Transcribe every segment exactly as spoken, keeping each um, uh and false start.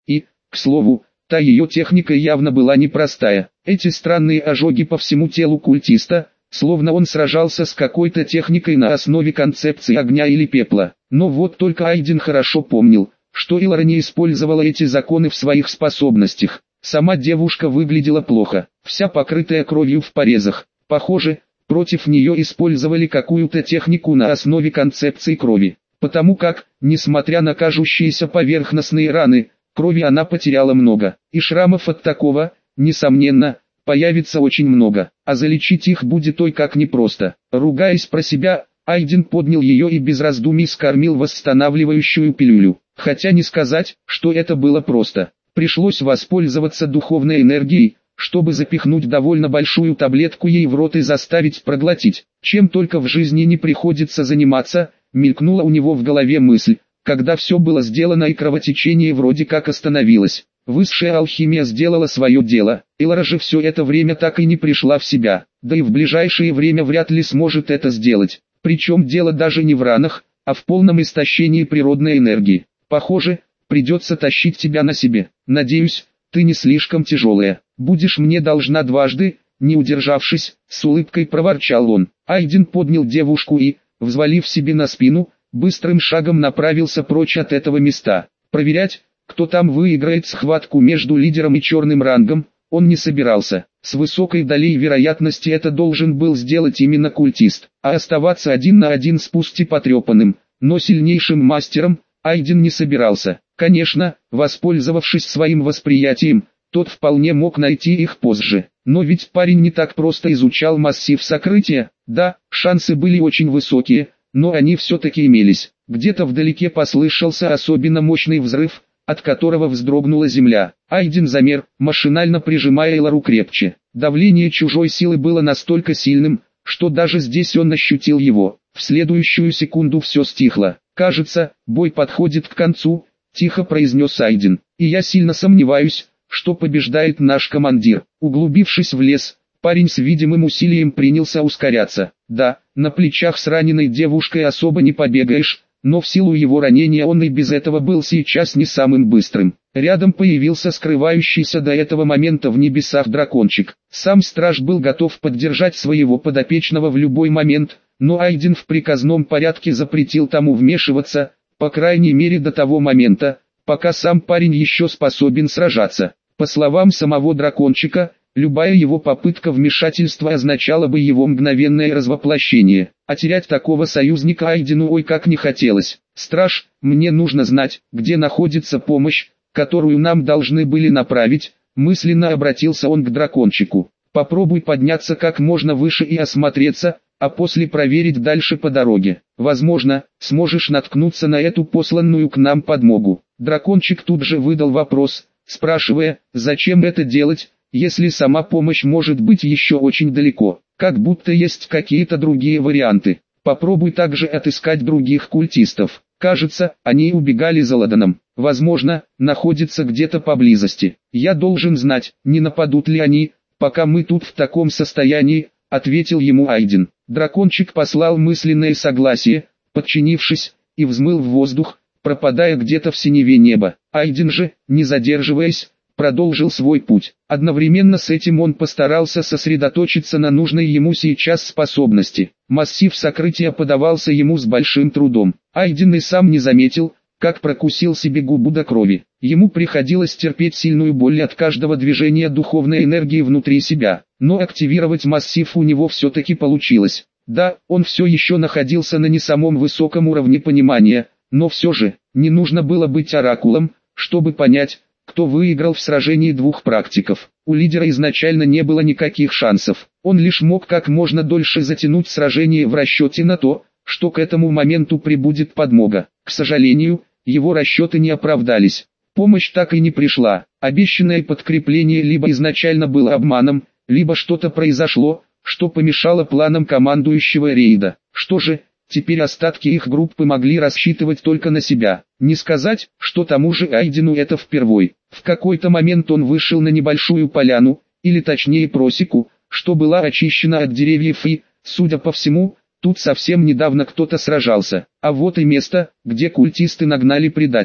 И, к слову, та ее техника явно была непростая. Эти странные ожоги по всему телу культиста, словно он сражался с какой-то техникой на основе концепции огня или пепла. Но вот только Айден хорошо помнил, что Илара не использовала эти законы в своих способностях. Сама девушка выглядела плохо, вся покрытая кровью в порезах. Похоже, против нее использовали какую-то технику на основе концепции крови. Потому как, несмотря на кажущиеся поверхностные раны, крови она потеряла много. И шрамов от такого, несомненно, появится очень много. А залечить их будет ой как непросто. Ругаясь про себя, Айден поднял ее и без раздумий скормил восстанавливающую пилюлю. Хотя не сказать, что это было просто. Пришлось воспользоваться духовной энергией, чтобы запихнуть довольно большую таблетку ей в рот и заставить проглотить. Чем только в жизни не приходится заниматься, мелькнула у него в голове мысль, когда все было сделано и кровотечение вроде как остановилось. Высшая алхимия сделала свое дело, Илара же все это время так и не пришла в себя, да и в ближайшее время вряд ли сможет это сделать. Причем дело даже не в ранах, а в полном истощении природной энергии. Похоже, придется тащить тебя на себе. Надеюсь, ты не слишком тяжелая. Будешь мне должна дважды, не удержавшись, с улыбкой проворчал он. Айден поднял девушку и, взвалив себе на спину, быстрым шагом направился прочь от этого места. Проверять, кто там выиграет схватку между лидером и черным рангом, он не собирался. С высокой долей вероятности это должен был сделать именно культист. А оставаться один на один с пусть и потрепанным, но сильнейшим мастером, Айден не собирался. Конечно, воспользовавшись своим восприятием, тот вполне мог найти их позже. Но ведь парень не так просто изучал массив сокрытия. Да, шансы были очень высокие, но они все-таки имелись. Где-то вдалеке послышался особенно мощный взрыв, от которого вздрогнула земля. Айден замер, машинально прижимая Илару крепче. Давление чужой силы было настолько сильным, что даже здесь он ощутил его. В следующую секунду все стихло. «Кажется, бой подходит к концу», — тихо произнес Айден. «И я сильно сомневаюсь, что побеждает наш командир». Углубившись в лес, парень с видимым усилием принялся ускоряться. Да, на плечах с раненой девушкой особо не побегаешь, но в силу его ранения он и без этого был сейчас не самым быстрым. Рядом появился скрывающийся до этого момента в небесах дракончик. Сам страж был готов поддержать своего подопечного в любой момент, но Айден в приказном порядке запретил тому вмешиваться, по крайней мере до того момента, пока сам парень еще способен сражаться. По словам самого дракончика, любая его попытка вмешательства означала бы его мгновенное развоплощение, а терять такого союзника Айдену ой как не хотелось. «Страж, мне нужно знать, где находится помощь, которую нам должны были направить», мысленно обратился он к дракончику. «Попробуй подняться как можно выше и осмотреться, а после проверить дальше по дороге. Возможно, сможешь наткнуться на эту посланную к нам подмогу». Дракончик тут же выдал вопрос, спрашивая, зачем это делать, если сама помощь может быть еще очень далеко. Как будто есть какие-то другие варианты. Попробуй также отыскать других культистов. Кажется, они убегали за Ладаном. Возможно, находятся где-то поблизости. Я должен знать, не нападут ли они, пока мы тут в таком состоянии, ответил ему Айден. Дракончик послал мысленное согласие, подчинившись, и взмыл в воздух, пропадая где-то в синеве неба. Айден же, не задерживаясь, продолжил свой путь. Одновременно с этим он постарался сосредоточиться на нужной ему сейчас способности. Массив сокрытия подавался ему с большим трудом. Айден и сам не заметил, как прокусил себе губу до крови. Ему приходилось терпеть сильную боль от каждого движения духовной энергии внутри себя. Но активировать массив у него все-таки получилось. Да, он все еще находился на не самом высоком уровне понимания, но все же, не нужно было быть оракулом, чтобы понять, кто выиграл в сражении двух практиков. У лидера изначально не было никаких шансов. Он лишь мог как можно дольше затянуть сражение в расчете на то, что к этому моменту прибудет подмога. К сожалению, его расчеты не оправдались. Помощь так и не пришла. Обещанное подкрепление либо изначально было обманом, либо что-то произошло, что помешало планам командующего рейда. Что же, теперь остатки их группы могли рассчитывать только на себя. Не сказать, что тому же Айдену это впервой. В какой-то момент он вышел на небольшую поляну, или точнее просеку, что была очищена от деревьев и, судя по всему, тут совсем недавно кто-то сражался. А вот и место, где культисты нагнали предателя.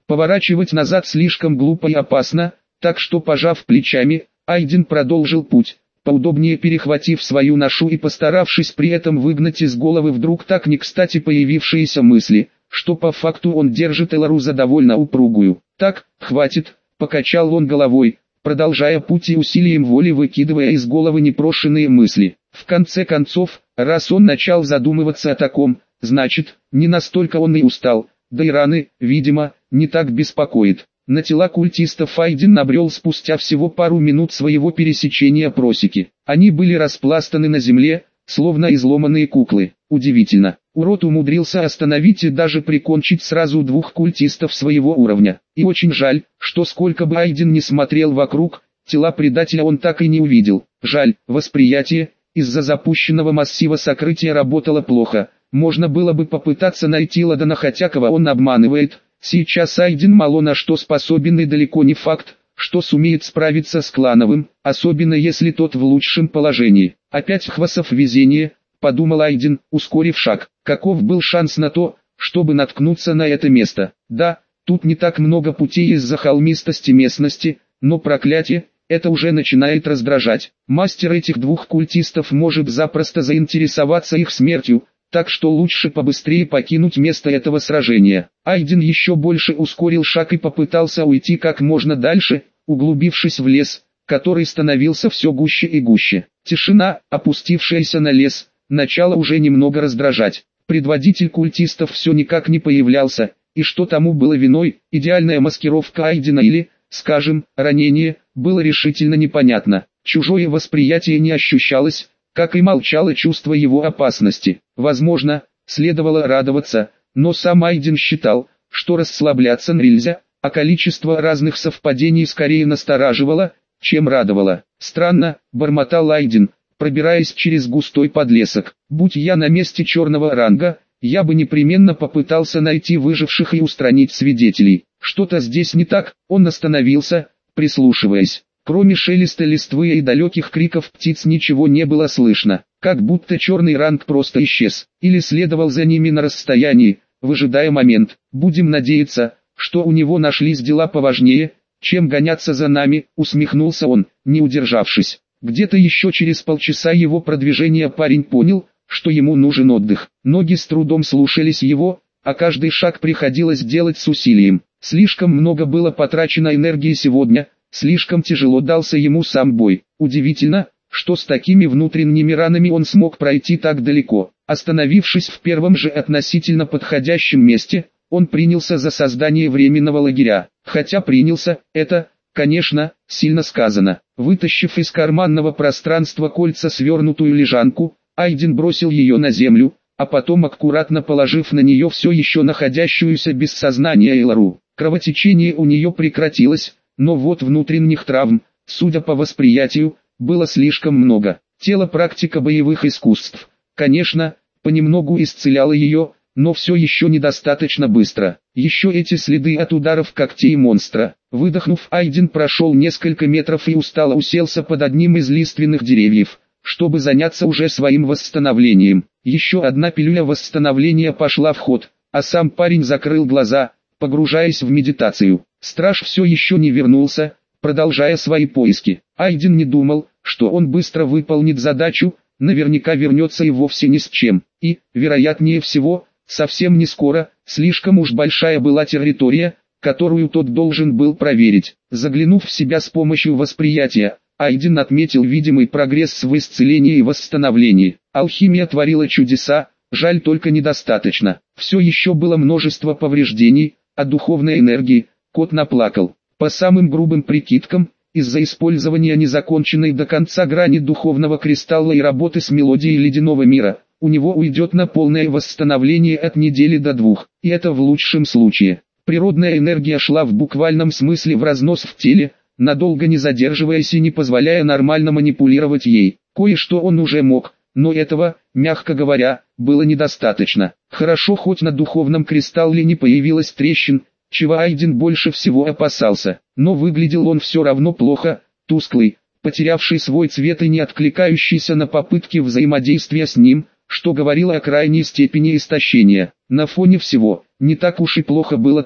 Поворачивать назад слишком глупо и опасно, так что, пожав плечами, Айден продолжил путь, поудобнее перехватив свою ношу и постаравшись при этом выгнать из головы вдруг так не кстати появившиеся мысли, что по факту он держит Элару за довольно упругую. «Так, хватит», — покачал он головой, продолжая путь и усилием воли выкидывая из головы непрошенные мысли. В конце концов, раз он начал задумываться о таком, значит, не настолько он и устал, да и раны, видимо, не так беспокоит. На тела культистов Айден набрел спустя всего пару минут своего пересечения просеки. Они были распластаны на земле, словно изломанные куклы. Удивительно, урод умудрился остановить и даже прикончить сразу двух культистов своего уровня. И очень жаль, что сколько бы Айден ни смотрел вокруг, тела предателя он так и не увидел. Жаль, восприятие, из-за запущенного массива сокрытия работало плохо. Можно было бы попытаться найти Ладана, хотя кого он обманывает. Сейчас Айден мало на что способен и далеко не факт, что сумеет справиться с клановым, особенно если тот в лучшем положении. Опять хвасов везение, подумал Айден, ускорив шаг. Каков был шанс на то, чтобы наткнуться на это место? Да, тут не так много путей из-за холмистости местности, но проклятие, это уже начинает раздражать. Мастер этих двух культистов может запросто заинтересоваться их смертью, так что лучше побыстрее покинуть место этого сражения. Айден еще больше ускорил шаг и попытался уйти как можно дальше, углубившись в лес, который становился все гуще и гуще. Тишина, опустившаяся на лес, начала уже немного раздражать. Предводитель культистов все никак не появлялся, и что тому было виной, идеальная маскировка Айдена или, скажем, ранение, было решительно непонятно. Чужое восприятие не ощущалось, как и молчало чувство его опасности. Возможно, следовало радоваться, но сам Айден считал, что расслабляться нельзя, а количество разных совпадений скорее настораживало, чем радовало. «Странно», — бормотал Айден, пробираясь через густой подлесок. «Будь я на месте черного ранга, я бы непременно попытался найти выживших и устранить свидетелей. Что-то здесь не так». Он остановился, прислушиваясь. Кроме шелеста листвы и далеких криков птиц ничего не было слышно, как будто черный ранг просто исчез, или следовал за ними на расстоянии, выжидая момент. «Будем надеяться, что у него нашлись дела поважнее, чем гоняться за нами», — усмехнулся он, не удержавшись. Где-то еще через полчаса его продвижения парень понял, что ему нужен отдых. Ноги с трудом слушались его, а каждый шаг приходилось делать с усилием. Слишком много было потрачено энергии сегодня, слишком тяжело дался ему сам бой. Удивительно, что с такими внутренними ранами он смог пройти так далеко. Остановившись в первом же относительно подходящем месте, он принялся за создание временного лагеря. Хотя принялся, это, конечно, сильно сказано. Вытащив из карманного пространства кольца свернутую лежанку, Айден бросил ее на землю, а потом аккуратно положив на нее все еще находящуюся без сознания Элару. Кровотечение у нее прекратилось, но вот внутренних травм, судя по восприятию, было слишком много. Тело практика боевых искусств, конечно, понемногу исцеляло ее, но все еще недостаточно быстро. Еще эти следы от ударов когтей монстра. Выдохнув, Айден прошел несколько метров и устало уселся под одним из лиственных деревьев, чтобы заняться уже своим восстановлением. Еще одна пилюля восстановления пошла в ход, а сам парень закрыл глаза, погружаясь в медитацию. Страж все еще не вернулся, продолжая свои поиски. Айден не думал, что он быстро выполнит задачу, наверняка вернется и вовсе ни с чем. И, вероятнее всего, совсем не скоро, слишком уж большая была территория, которую тот должен был проверить. Заглянув в себя с помощью восприятия, Айден отметил видимый прогресс в исцелении и восстановлении. Алхимия творила чудеса, жаль только недостаточно. Все еще было множество повреждений, а духовной энергии, кот наплакал. По самым грубым прикидкам, из-за использования незаконченной до конца грани духовного кристалла и работы с мелодией ледяного мира, у него уйдет на полное восстановление от недели до двух, и это в лучшем случае. Природная энергия шла в буквальном смысле в разнос в теле, надолго не задерживаясь и не позволяя нормально манипулировать ей. Кое-что он уже мог, но этого, мягко говоря, было недостаточно. Хорошо, хоть на духовном кристалле не появилось трещин, чего Айден больше всего опасался. Но выглядел он все равно плохо, тусклый, потерявший свой цвет и не откликающийся на попытки взаимодействия с ним, что говорило о крайней степени истощения. На фоне всего, не так уж и плохо было то,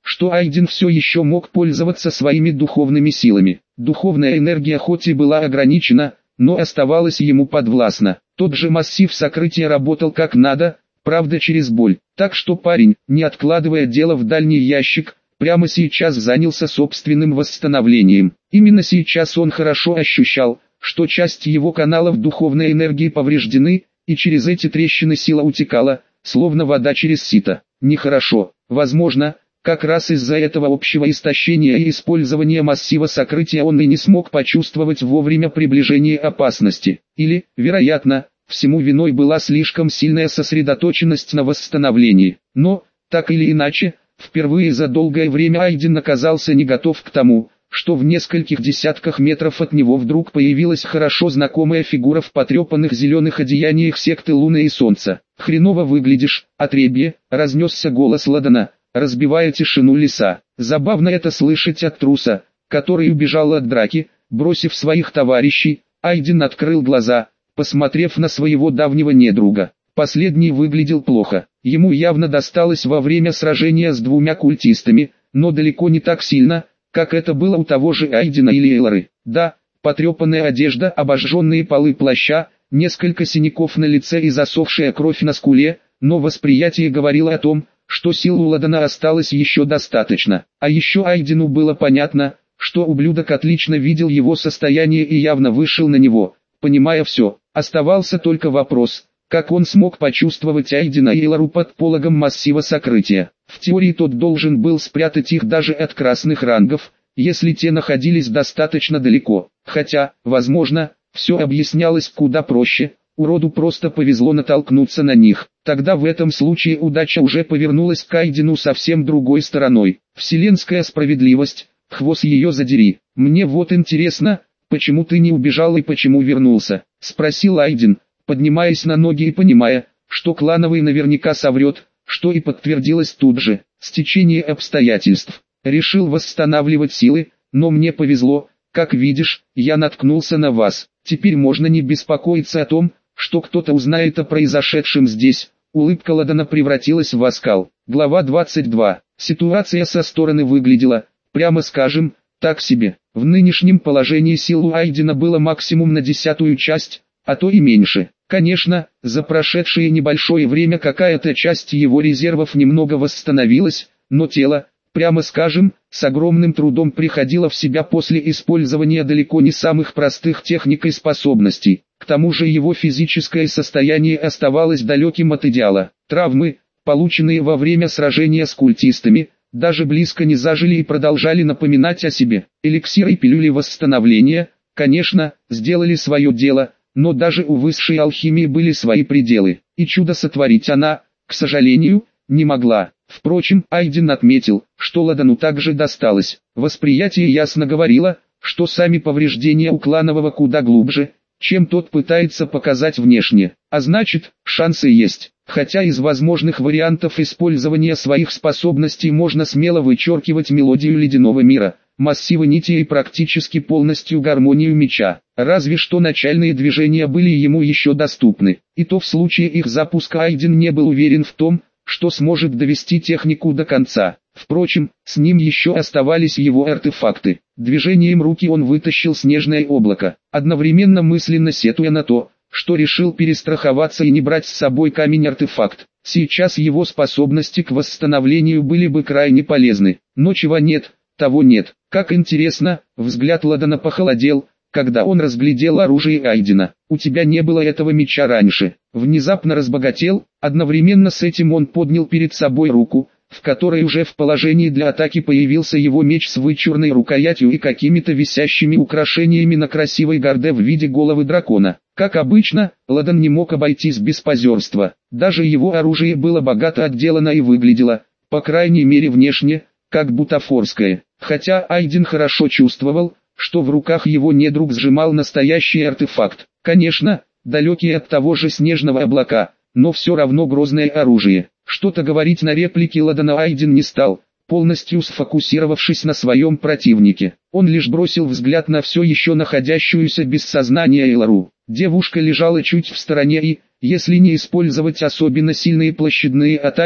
что Айден все еще мог пользоваться своими духовными силами. Духовная энергия хоть и была ограничена, но оставалась ему подвластна. Тот же массив сокрытия работал как надо, правда через боль. Так что парень, не откладывая дело в дальний ящик, прямо сейчас занялся собственным восстановлением. Именно сейчас он хорошо ощущал, что часть его каналов духовной энергии повреждены, и через эти трещины сила утекала, словно вода через сито. Нехорошо. Возможно, как раз из-за этого общего истощения и использования массива сокрытия он и не смог почувствовать вовремя приближение опасности. Или, вероятно, всему виной была слишком сильная сосредоточенность на восстановлении. Но, так или иначе, впервые за долгое время Айден оказался не готов к тому, что в нескольких десятках метров от него вдруг появилась хорошо знакомая фигура в потрепанных зеленых одеяниях секты Луны и Солнца. «Хреново выглядишь, отребье», — разнесся голос Ладана, разбивая тишину леса. Забавно это слышать от труса, который убежал от драки, бросив своих товарищей. Айден открыл глаза, посмотрев на своего давнего недруга. Последний выглядел плохо. Ему явно досталось во время сражения с двумя культистами, но далеко не так сильно, как это было у того же Айдена или Эллары. Да, потрепанная одежда, обожженные полы плаща, несколько синяков на лице и засохшая кровь на скуле, но восприятие говорило о том, что сил у Ладана осталось еще достаточно. А еще Айдену было понятно, что ублюдок отлично видел его состояние и явно вышел на него, понимая все. Оставался только вопрос, как он смог почувствовать Айдена и Эллару под пологом массива сокрытия. В теории тот должен был спрятать их даже от красных рангов, если те находились достаточно далеко. Хотя, возможно, все объяснялось куда проще, уроду просто повезло натолкнуться на них. Тогда в этом случае удача уже повернулась к Айдену совсем другой стороной. Вселенская справедливость, хвост ее задери. «Мне вот интересно, почему ты не убежал и почему вернулся?» — спросил Айден, поднимаясь на ноги и понимая, что клановый наверняка соврет, что и подтвердилось тут же. Стечение обстоятельств. Решил восстанавливать силы, но мне повезло, как видишь, я наткнулся на вас. Теперь можно не беспокоиться о том, что кто-то узнает о произошедшем здесь. Улыбка Ладана превратилась в оскал. Глава двадцать два. Ситуация со стороны выглядела, прямо скажем, так себе. В нынешнем положении сил у Айдена было максимум на десятую часть, а то и меньше. Конечно, за прошедшее небольшое время какая-то часть его резервов немного восстановилась, но тело, прямо скажем, с огромным трудом приходило в себя после использования далеко не самых простых техник и способностей. К тому же его физическое состояние оставалось далеким от идеала. Травмы, полученные во время сражения с культистами, даже близко не зажили и продолжали напоминать о себе. Эликсиры и пилюли восстановления, конечно, сделали свое дело, но даже у высшей алхимии были свои пределы, и чудо сотворить она, к сожалению, не могла. Впрочем, Айден отметил, что Ладану также досталось. Восприятие ясно говорило, что сами повреждения у кланового куда глубже, чем тот пытается показать внешне. А значит, шансы есть. Хотя из возможных вариантов использования своих способностей можно смело вычеркивать мелодию ледяного мира, массивы нити и практически полностью гармонию меча. Разве что начальные движения были ему еще доступны. И то в случае их запуска Айден не был уверен в том, что сможет довести технику до конца. Впрочем, с ним еще оставались его артефакты. Движением руки он вытащил снежное облако, одновременно мысленно сетуя на то, что решил перестраховаться и не брать с собой камень-артефакт. Сейчас его способности к восстановлению были бы крайне полезны, но чего нет, того нет. Как интересно, взгляд Ладана похолодел, когда он разглядел оружие Айдена. «У тебя не было этого меча раньше». Внезапно разбогател, одновременно с этим он поднял перед собой руку, в которой уже в положении для атаки появился его меч с вычурной рукоятью и какими-то висящими украшениями на красивой горде в виде головы дракона. Как обычно, Ладан не мог обойтись без позерства. Даже его оружие было богато отделано и выглядело, по крайней мере внешне, как бутафорское. Хотя Айден хорошо чувствовал, что в руках его недруг сжимал настоящий артефакт. Конечно, далекий от того же снежного облака, но все равно грозное оружие. Что-то говорить на реплике Ладана Айден не стал, полностью сфокусировавшись на своем противнике. Он лишь бросил взгляд на все еще находящуюся без сознания Эллару. Девушка лежала чуть в стороне и, если не использовать особенно сильные площадные атаки,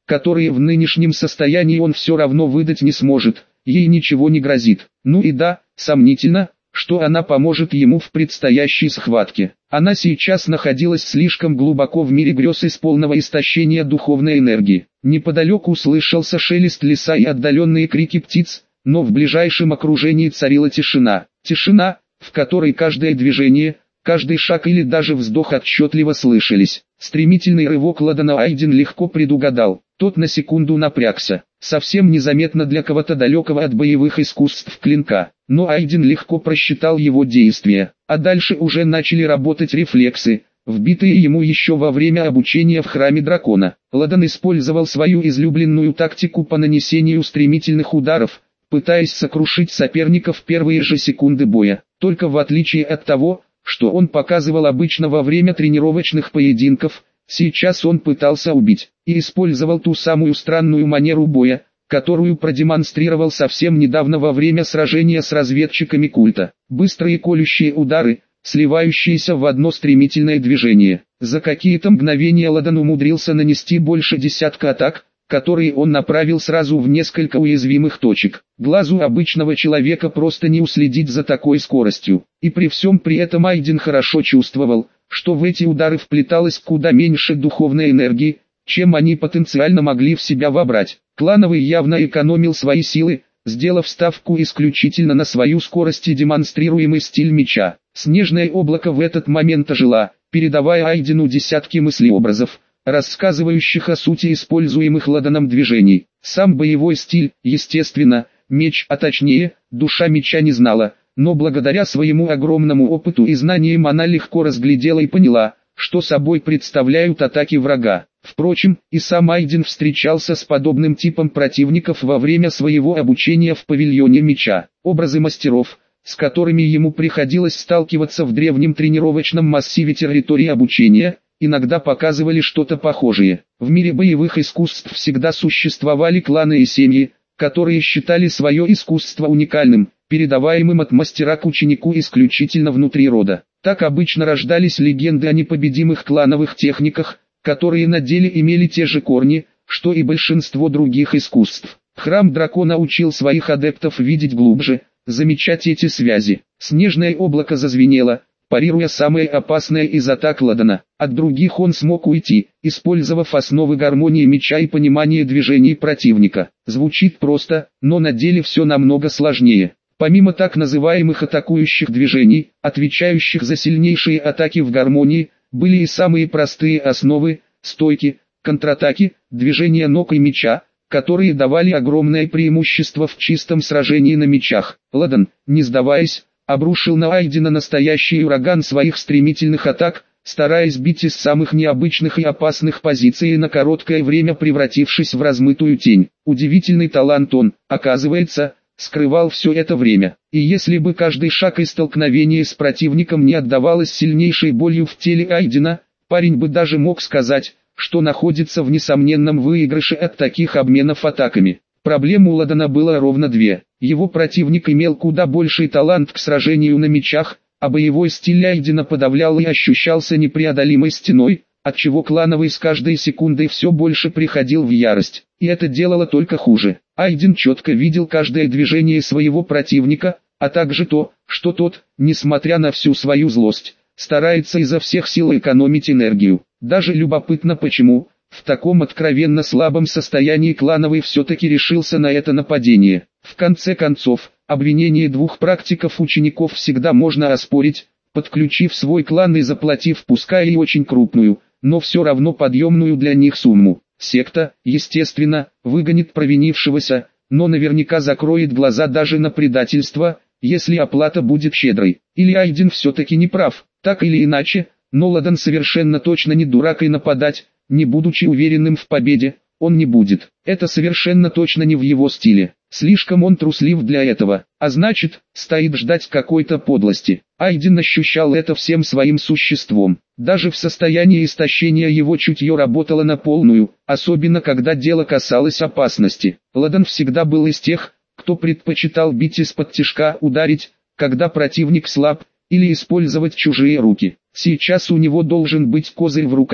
которые в нынешнем состоянии он все равно выдать не сможет, ей ничего не грозит. Ну и да, сомнительно, что она поможет ему в предстоящей схватке. Она сейчас находилась слишком глубоко в мире грез из полного истощения духовной энергии. Неподалеку услышался шелест леса и отдаленные крики птиц, но в ближайшем окружении царила тишина. Тишина, в которой каждое движение, каждый шаг или даже вздох отчетливо слышались. Стремительный рывок Ладана Айден легко предугадал. Тот на секунду напрягся, совсем незаметно для кого-то далекого от боевых искусств клинка. Но Айден легко просчитал его действия, а дальше уже начали работать рефлексы, вбитые ему еще во время обучения в храме дракона. Ладан использовал свою излюбленную тактику по нанесению стремительных ударов, пытаясь сокрушить соперника в первые же секунды боя. Только в отличие от того, что он показывал обычно во время тренировочных поединков, сейчас он пытался убить, и использовал ту самую странную манеру боя, которую продемонстрировал совсем недавно во время сражения с разведчиками культа. Быстрые колющие удары, сливающиеся в одно стремительное движение. За какие-то мгновения Ладан умудрился нанести больше десятка атак, которые он направил сразу в несколько уязвимых точек. Глазу обычного человека просто не уследить за такой скоростью. И при всем при этом Айден хорошо чувствовал, что в эти удары вплеталось куда меньше духовной энергии, чем они потенциально могли в себя вобрать. Клановый явно экономил свои силы, сделав ставку исключительно на свою скорость и демонстрируемый стиль меча. Снежное облако в этот момент ожило, передавая Айдену десятки мыслеобразов, рассказывающих о сути используемых Ладаном движений. Сам боевой стиль, естественно, меч, а точнее, душа меча не знала, но благодаря своему огромному опыту и знаниям она легко разглядела и поняла, что собой представляют атаки врага. Впрочем, и сам Айден встречался с подобным типом противников во время своего обучения в павильоне меча. Образы мастеров, с которыми ему приходилось сталкиваться в древнем тренировочном массиве территории обучения, иногда показывали что-то похожее. В мире боевых искусств всегда существовали кланы и семьи, которые считали свое искусство уникальным, передаваемым от мастера к ученику исключительно внутри рода. Так обычно рождались легенды о непобедимых клановых техниках, которые на деле имели те же корни, что и большинство других искусств. Храм дракона учил своих адептов видеть глубже, замечать эти связи. Снежное облако зазвенело, парируя самое опасное из атак Ладана. От других он смог уйти, использовав основы гармонии меча и понимания движений противника. Звучит просто, но на деле все намного сложнее. Помимо так называемых атакующих движений, отвечающих за сильнейшие атаки в гармонии, были и самые простые основы, стойки, контратаки, движения ног и меча, которые давали огромное преимущество в чистом сражении на мечах. Ладан, не сдаваясь, обрушил на Айдена настоящий ураган своих стремительных атак, стараясь бить из самых необычных и опасных позиций и на короткое время превратившись в размытую тень. Удивительный талант он, оказывается, скрывал все это время. И если бы каждый шаг и столкновение с противником не отдавалось сильнейшей болью в теле Айдена, парень бы даже мог сказать, что находится в несомненном выигрыше от таких обменов атаками. Проблем у Ладана было ровно две. Его противник имел куда больший талант к сражению на мечах, а боевой стиль Айдена подавлял и ощущался непреодолимой стеной, отчего клановый с каждой секундой все больше приходил в ярость. И это делало только хуже. Айден четко видел каждое движение своего противника, а также то, что тот, несмотря на всю свою злость, старается изо всех сил экономить энергию. Даже любопытно почему, в таком откровенно слабом состоянии клановый все-таки решился на это нападение. В конце концов, обвинение двух практиков-учеников всегда можно оспорить, подключив свой клан и заплатив пускай и очень крупную, но все равно подъемную для них сумму. Секта, естественно, выгонит провинившегося, но наверняка закроет глаза даже на предательство, если оплата будет щедрой. Или Айден все-таки не прав, так или иначе, но Ладан совершенно точно не дурак и нападать, не будучи уверенным в победе, он не будет. Это совершенно точно не в его стиле. Слишком он труслив для этого, а значит, стоит ждать какой-то подлости. Айден ощущал это всем своим существом. Даже в состоянии истощения его чутье работало на полную, особенно когда дело касалось опасности. Ладан всегда был из тех, кто предпочитал бить из-под тишка, ударить, когда противник слаб, или использовать чужие руки. Сейчас у него должен быть козырь в рукаве,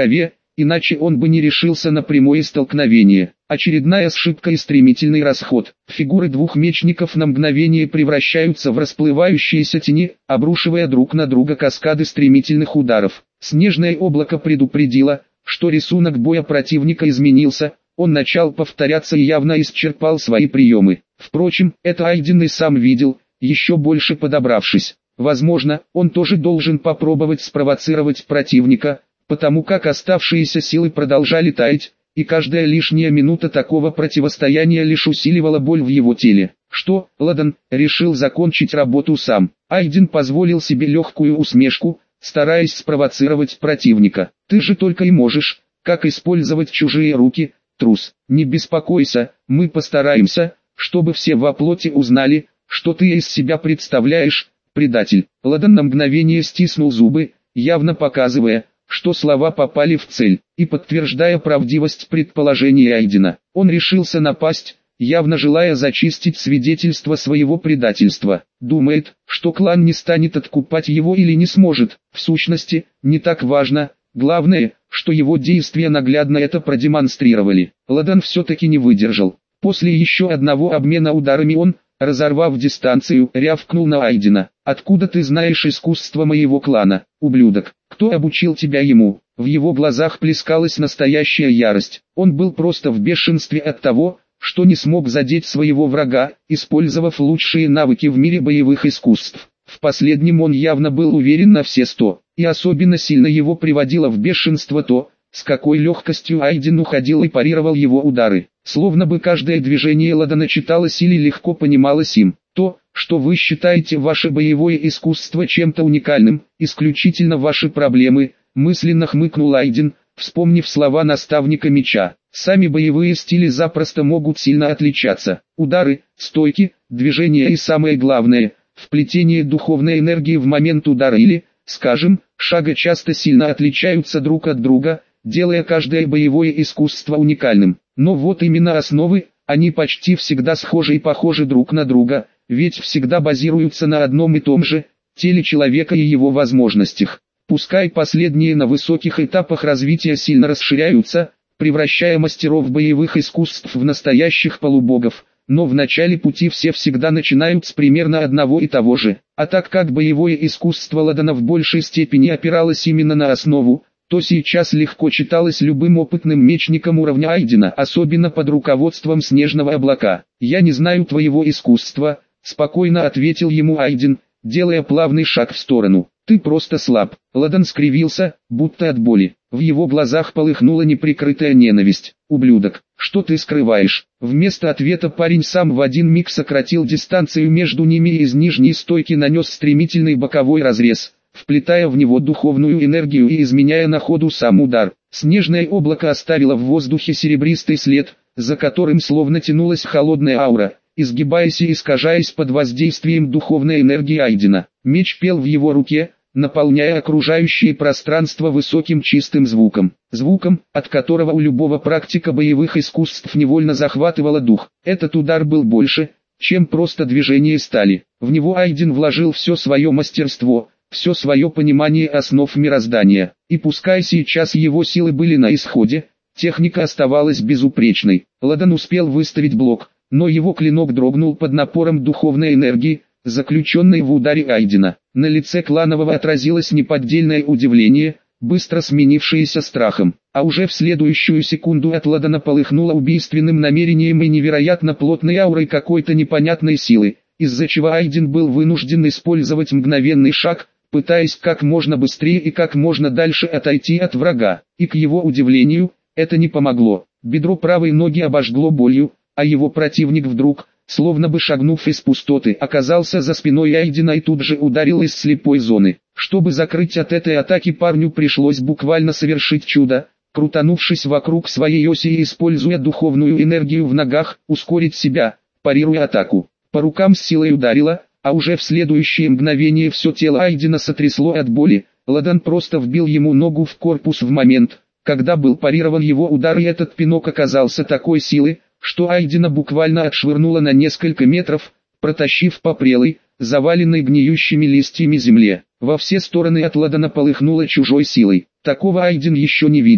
иначе он бы не решился на прямое столкновение. Очередная ошибка и стремительный расход. Фигуры двух мечников на мгновение превращаются в расплывающиеся тени, обрушивая друг на друга каскады стремительных ударов. Снежное облако предупредило, что рисунок боя противника изменился, он начал повторяться и явно исчерпал свои приемы. Впрочем, это Айден и сам видел, еще больше подобравшись. Возможно, он тоже должен попробовать спровоцировать противника, потому как оставшиеся силы продолжали таять, и каждая лишняя минута такого противостояния лишь усиливала боль в его теле. Что, Ладан, решил закончить работу сам. Айден позволил себе легкую усмешку, стараясь спровоцировать противника. Ты же только и можешь, как использовать чужие руки, трус. Не беспокойся, мы постараемся, чтобы все во плоти узнали, что ты из себя представляешь, предатель. Ладан на мгновение стиснул зубы, явно показывая, что слова попали в цель, и подтверждая правдивость предположения Айдена. Он решился напасть, явно желая зачистить свидетельство своего предательства. Думает, что клан не станет откупать его или не сможет. В сущности, не так важно, главное, что его действия наглядно это продемонстрировали. Ладан все-таки не выдержал. После еще одного обмена ударами он, разорвав дистанцию, рявкнул на Айдена. «Откуда ты знаешь искусство моего клана, ублюдок? Кто обучил тебя ему?» В его глазах плескалась настоящая ярость. Он был просто в бешенстве от того, что не смог задеть своего врага, использовав лучшие навыки в мире боевых искусств. В последнем он явно был уверен на все сто, и особенно сильно его приводило в бешенство то, с какой легкостью Айден уходил и парировал его удары. Словно бы каждое движение Ладана читалось или легко понималось им. То, что вы считаете ваше боевое искусство чем-то уникальным, исключительно ваши проблемы, мысленно хмыкнул Айден, вспомнив слова наставника меча. Сами боевые стили запросто могут сильно отличаться. Удары, стойки, движения и самое главное, вплетение духовной энергии в момент удара или, скажем, шага часто сильно отличаются друг от друга, делая каждое боевое искусство уникальным. Но вот именно основы, они почти всегда схожи и похожи друг на друга, ведь всегда базируются на одном и том же, теле человека и его возможностях. Пускай последние на высоких этапах развития сильно расширяются, превращая мастеров боевых искусств в настоящих полубогов, но в начале пути все всегда начинают с примерно одного и того же. А так как боевое искусство Ладана в большей степени опиралось именно на основу, то сейчас легко читалось любым опытным мечником уровня Айдена, особенно под руководством Снежного облака. «Я не знаю твоего искусства», — спокойно ответил ему Айден, делая плавный шаг в сторону. «Ты просто слаб». Ладан скривился, будто от боли. В его глазах полыхнула неприкрытая ненависть. «Ублюдок, что ты скрываешь?» Вместо ответа парень сам в один миг сократил дистанцию между ними и из нижней стойки нанес стремительный боковой разрез, вплетая в него духовную энергию и изменяя на ходу сам удар. Снежное облако оставило в воздухе серебристый след, за которым словно тянулась холодная аура, изгибаясь и искажаясь под воздействием духовной энергии Айдена. Меч пел в его руке, наполняя окружающее пространство высоким чистым звуком. Звуком, от которого у любого практика боевых искусств невольно захватывало дух. Этот удар был больше, чем просто движение стали. В него Айден вложил все свое мастерство, все свое понимание основ мироздания. И пускай сейчас его силы были на исходе, техника оставалась безупречной. Ладан успел выставить блок, но его клинок дрогнул под напором духовной энергии, заключенной в ударе Айдена. На лице кланового отразилось неподдельное удивление, быстро сменившееся страхом. А уже в следующую секунду от Ладана полыхнуло убийственным намерением и невероятно плотной аурой какой-то непонятной силы, из-за чего Айден был вынужден использовать мгновенный шаг, пытаясь как можно быстрее и как можно дальше отойти от врага. И к его удивлению, это не помогло. Бедро правой ноги обожгло болью, а его противник вдруг, словно бы шагнув из пустоты, оказался за спиной Айдена и тут же ударил из слепой зоны. Чтобы закрыть от этой атаки парню пришлось буквально совершить чудо, крутанувшись вокруг своей оси и используя духовную энергию в ногах, ускорить себя, парируя атаку. По рукам с силой ударило, а уже в следующее мгновение все тело Айдена сотрясло от боли. Ладан просто вбил ему ногу в корпус в момент, когда был парирован его удар, и этот пинок оказался такой силы, что Айдена буквально отшвырнуло на несколько метров, протащив по прелой, заваленной гниющими листьями земле. Во все стороны от Ладана полыхнуло чужой силой. Такого Айден еще не видел.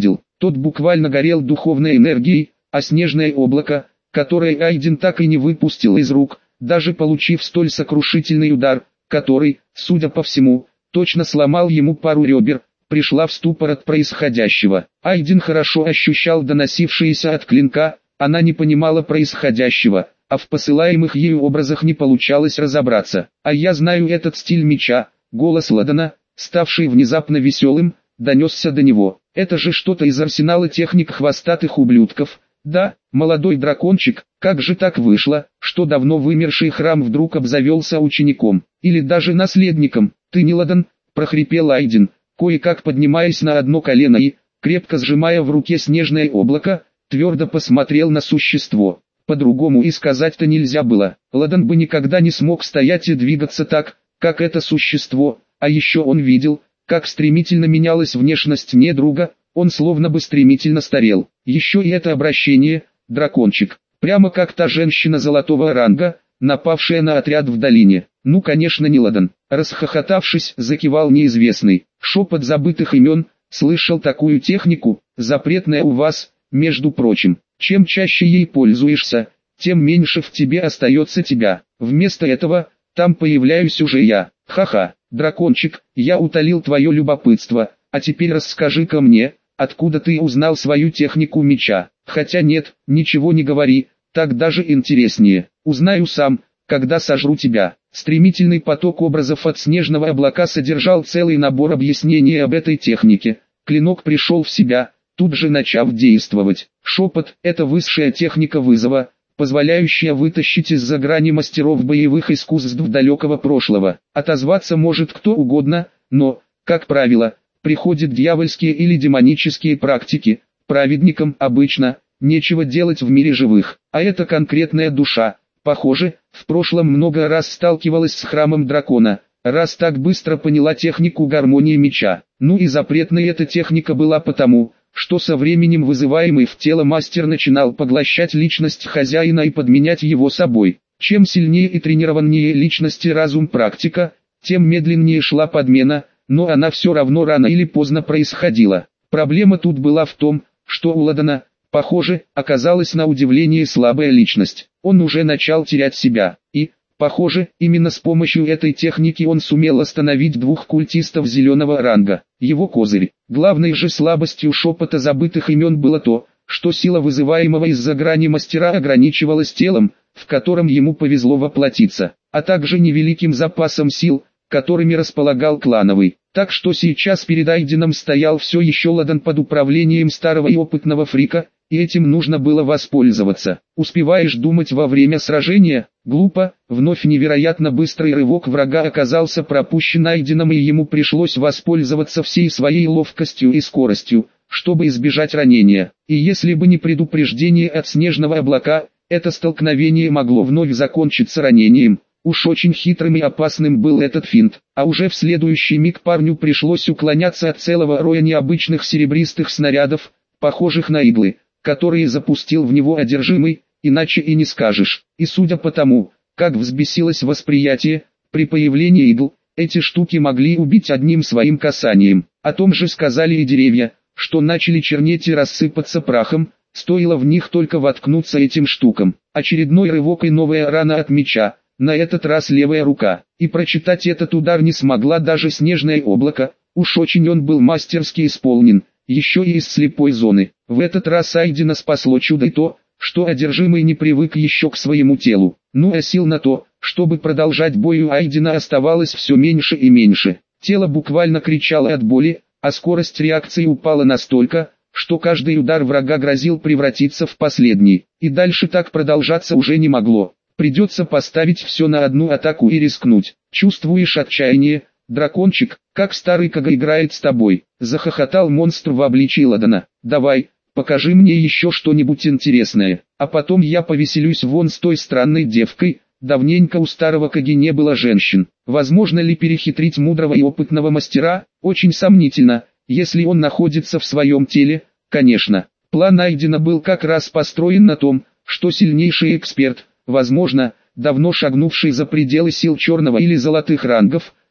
Тот буквально горел духовной энергией, а снежное облако, которое Айден так и не выпустил из рук, даже получив столь сокрушительный удар, который, судя по всему, точно сломал ему пару ребер, пришла в ступор от происходящего. Айден хорошо ощущал доносившиеся от клинка, она не понимала происходящего, а в посылаемых ею образах не получалось разобраться. А я знаю этот стиль меча. Голос Ладана, ставший внезапно веселым, донесся до него. Это же что-то из арсенала техник хвостатых ублюдков. Да, молодой дракончик, как же так вышло, что давно вымерший храм вдруг обзавелся учеником, или даже наследником. Ты не Ладан, прохрипел Айден, кое-как поднимаясь на одно колено и, крепко сжимая в руке снежное облако, твердо посмотрел на существо. По-другому и сказать-то нельзя было. Ладан бы никогда не смог стоять и двигаться так, как это существо, а еще он видел, как стремительно менялась внешность недруга, он словно бы стремительно старел. Еще и это обращение, дракончик, прямо как та женщина золотого ранга, напавшая на отряд в долине. Ну конечно не Ладан. Расхохотавшись, закивал неизвестный. Шепот забытых имен, слышал такую технику, запретная у вас, между прочим. Чем чаще ей пользуешься, тем меньше в тебе остается тебя. Вместо этого, там появляюсь уже я. Ха-ха, дракончик, я утолил твое любопытство, а теперь расскажи-ка мне, откуда ты узнал свою технику меча. Хотя нет, ничего не говори, так даже интереснее. Узнаю сам, когда сожру тебя. Стремительный поток образов от снежного облака содержал целый набор объяснений об этой технике. Клинок пришел в себя, тут же начав действовать. Шепот – это высшая техника вызова, позволяющая вытащить из-за грани мастеров боевых искусств далекого прошлого. Отозваться может кто угодно, но, как правило, приходят дьявольские или демонические практики. Праведникам обычно нечего делать в мире живых, а это конкретная душа. Похоже, в прошлом много раз сталкивалась с храмом дракона, раз так быстро поняла технику гармонии меча. Ну и запретной эта техника была потому, что со временем вызываемый в тело мастер начинал поглощать личность хозяина и подменять его собой. Чем сильнее и тренированнее личности разум практика, тем медленнее шла подмена, но она все равно рано или поздно происходила. Проблема тут была в том, что у Ладана, похоже, оказалась на удивление слабая личность. Он уже начал терять себя, и, похоже, именно с помощью этой техники он сумел остановить двух культистов зеленого ранга. Его козырь. Главной же слабостью шепота забытых имен было то, что сила вызываемого из-за грани мастера ограничивалась телом, в котором ему повезло воплотиться, а также невеликим запасом сил, которыми располагал клановый. Так что сейчас перед Айденом стоял все еще Ладан под управлением старого и опытного фрика, и этим нужно было воспользоваться. Успеваешь думать во время сражения? Глупо. Вновь невероятно быстрый рывок врага оказался пропущен Айденом, и ему пришлось воспользоваться всей своей ловкостью и скоростью, чтобы избежать ранения. И если бы не предупреждение от снежного облака, это столкновение могло вновь закончиться ранением. Уж очень хитрым и опасным был этот финт, а уже в следующий миг парню пришлось уклоняться от целого роя необычных серебристых снарядов, похожих на иглы, которые запустил в него одержимый, иначе и не скажешь. И судя по тому, как взбесилось восприятие, при появлении игл, эти штуки могли убить одним своим касанием. О том же сказали и деревья, что начали чернеть и рассыпаться прахом, стоило в них только воткнуться этим штукам. Очередной рывок и новая рана от меча. На этот раз левая рука, и прочитать этот удар не смогла даже снежное облако, уж очень он был мастерски исполнен, еще и из слепой зоны. В этот раз Айдена спасло чудо и то, что одержимый не привык еще к своему телу. Ну а сил на то, чтобы продолжать бой у Айдена оставалось все меньше и меньше. Тело буквально кричало от боли, а скорость реакции упала настолько, что каждый удар врага грозил превратиться в последний, и дальше так продолжаться уже не могло. Придется поставить все на одну атаку и рискнуть. Чувствуешь отчаяние, дракончик, как старый Кага играет с тобой? Захохотал монстр в обличии Ладана. Давай, покажи мне еще что-нибудь интересное, а потом я повеселюсь вон с той странной девкой. Давненько у старого Каги не было женщин. Возможно ли перехитрить мудрого и опытного мастера? Очень сомнительно, если он находится в своем теле, конечно. План Айдена был как раз построен на том, что сильнейший эксперт, возможно, давно шагнувший за пределы сил черного или золотых рангов,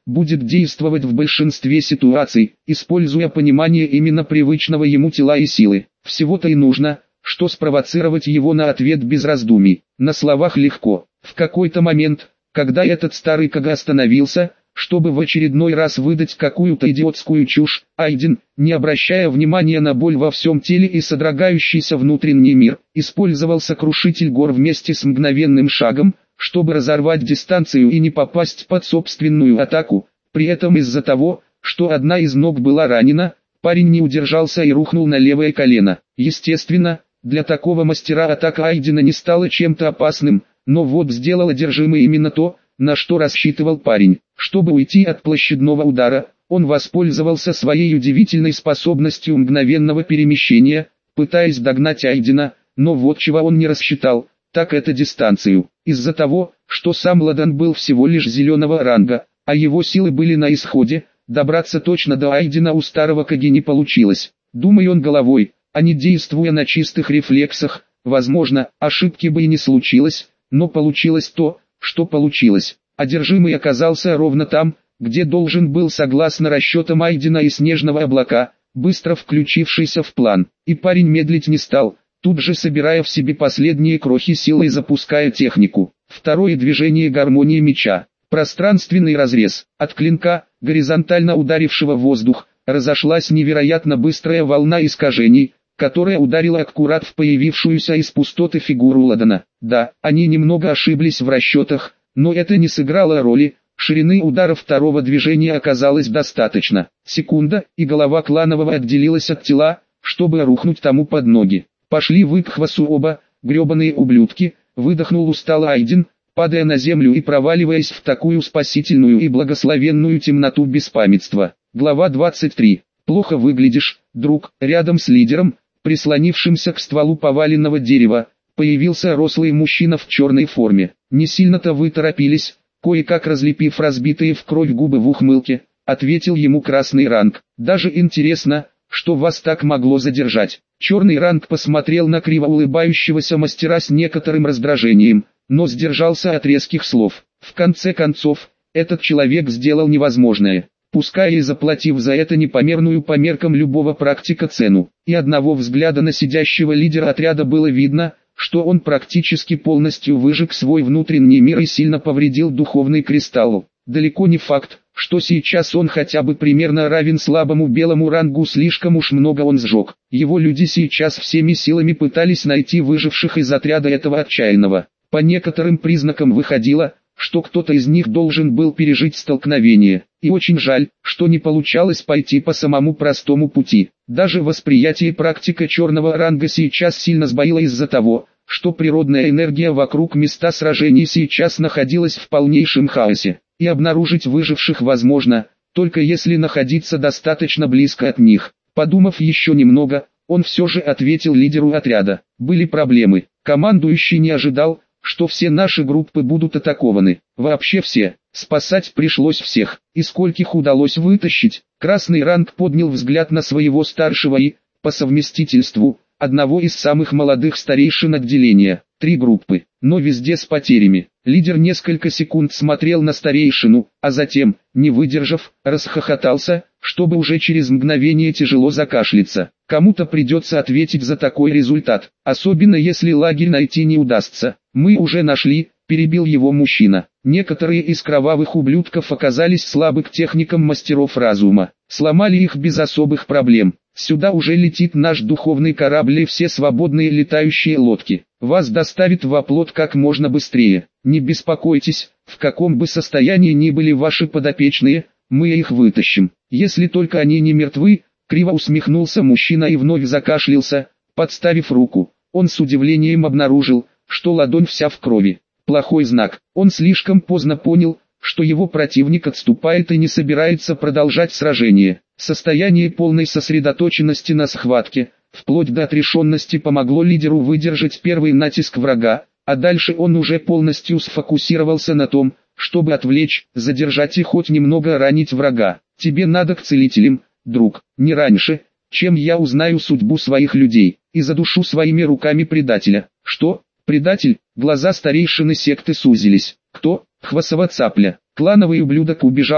будет действовать в большинстве ситуаций, используя понимание именно привычного ему тела и силы. Всего-то и нужно, что спровоцировать его на ответ без раздумий. На словах легко. В какой-то момент, когда этот старый Кага остановился, чтобы в очередной раз выдать какую-то идиотскую чушь, Айден, не обращая внимания на боль во всем теле и содрогающийся внутренний мир, использовал сокрушитель гор вместе с мгновенным шагом, чтобы разорвать дистанцию и не попасть под собственную атаку. При этом из-за того, что одна из ног была ранена, парень не удержался и рухнул на левое колено. Естественно, для такого мастера атака Айдена не стала чем-то опасным, но вот сделал одержимый именно то, на что рассчитывал парень. Чтобы уйти от площадного удара, он воспользовался своей удивительной способностью мгновенного перемещения, пытаясь догнать Айдена, но вот чего он не рассчитал, так это дистанцию. Из-за того, что сам Ладан был всего лишь зеленого ранга, а его силы были на исходе, добраться точно до Айдена у старого Каги не получилось. Думая он головой, а не действуя на чистых рефлексах, возможно, ошибки бы и не случилось, но получилось то, что получилось. Одержимый оказался ровно там, где должен был согласно расчетам Айдена и снежного облака, быстро включившийся в план. И парень медлить не стал, тут же собирая в себе последние крохи силы и запуская технику. Второе движение гармонии меча. Пространственный разрез. От клинка, горизонтально ударившего воздух, разошлась невероятно быстрая волна искажений, которая ударила аккурат в появившуюся из пустоты фигуру Ладана. Да, они немного ошиблись в расчетах, но это не сыграло роли, ширины удара второго движения оказалось достаточно. Секунда, и голова кланового отделилась от тела, чтобы рухнуть тому под ноги. Пошли вы к хвосу оба, гребаные ублюдки, выдохнул устало Айден, падая на землю и проваливаясь в такую спасительную и благословенную темноту беспамятства. Глава двадцать три. Плохо выглядишь, друг. Рядом с лидером, прислонившимся к стволу поваленного дерева, появился рослый мужчина в черной форме. Не сильно-то вы торопились, кое-как разлепив разбитые в кровь губы в ухмылке, ответил ему красный ранг. Даже интересно, что вас так могло задержать. Черный ранг посмотрел на криво улыбающегося мастера с некоторым раздражением, но сдержался от резких слов. В конце концов, этот человек сделал невозможное, пускай и заплатив за это непомерную по меркам любого практика цену. И одного взгляда на сидящего лидера отряда было видно, что он практически полностью выжег свой внутренний мир и сильно повредил духовный кристалл. Далеко не факт, что сейчас он хотя бы примерно равен слабому белому рангу, слишком уж много он сжег. Его люди сейчас всеми силами пытались найти выживших из отряда этого отчаянного. По некоторым признакам выходило, что кто-то из них должен был пережить столкновение. И очень жаль, что не получалось пойти по самому простому пути. Даже восприятие практика черного ранга сейчас сильно сбоило из-за того, что природная энергия вокруг места сражений сейчас находилась в полнейшем хаосе. И обнаружить выживших возможно, только если находиться достаточно близко от них. Подумав еще немного, он все же ответил лидеру отряда. Были проблемы. Командующий не ожидал, что все наши группы будут атакованы. Вообще все. Спасать пришлось всех. И скольких удалось вытащить. Красный ранг поднял взгляд на своего старшего и, по совместительству, одного из самых молодых старейшин отделения. Три группы, но везде с потерями. Лидер несколько секунд смотрел на старейшину, а затем, не выдержав, расхохотался, чтобы уже через мгновение тяжело закашляться. Кому-то придется ответить за такой результат, особенно если лагерь найти не удастся. Мы уже нашли, перебил его мужчина. Некоторые из кровавых ублюдков оказались слабы к техникам мастеров разума. Сломали их без особых проблем. Сюда уже летит наш духовный корабль и все свободные летающие лодки. Вас доставят в оплот как можно быстрее. Не беспокойтесь, в каком бы состоянии ни были ваши подопечные, мы их вытащим. Если только они не мертвы, криво усмехнулся мужчина и вновь закашлялся, подставив руку. Он с удивлением обнаружил, что ладонь вся в крови. Плохой знак. Он слишком поздно понял, что его противник отступает и не собирается продолжать сражение. Состояние полной сосредоточенности на схватке, вплоть до отрешенности, помогло лидеру выдержать первый натиск врага, а дальше он уже полностью сфокусировался на том, чтобы отвлечь, задержать и хоть немного ранить врага. Тебе надо к целителям, друг, не раньше, чем я узнаю судьбу своих людей, и задушу своими руками предателя. Что? Предатель? Глаза старейшины секты сузились. Кто? Хвосова цапля. Клановый ублюдок убежал,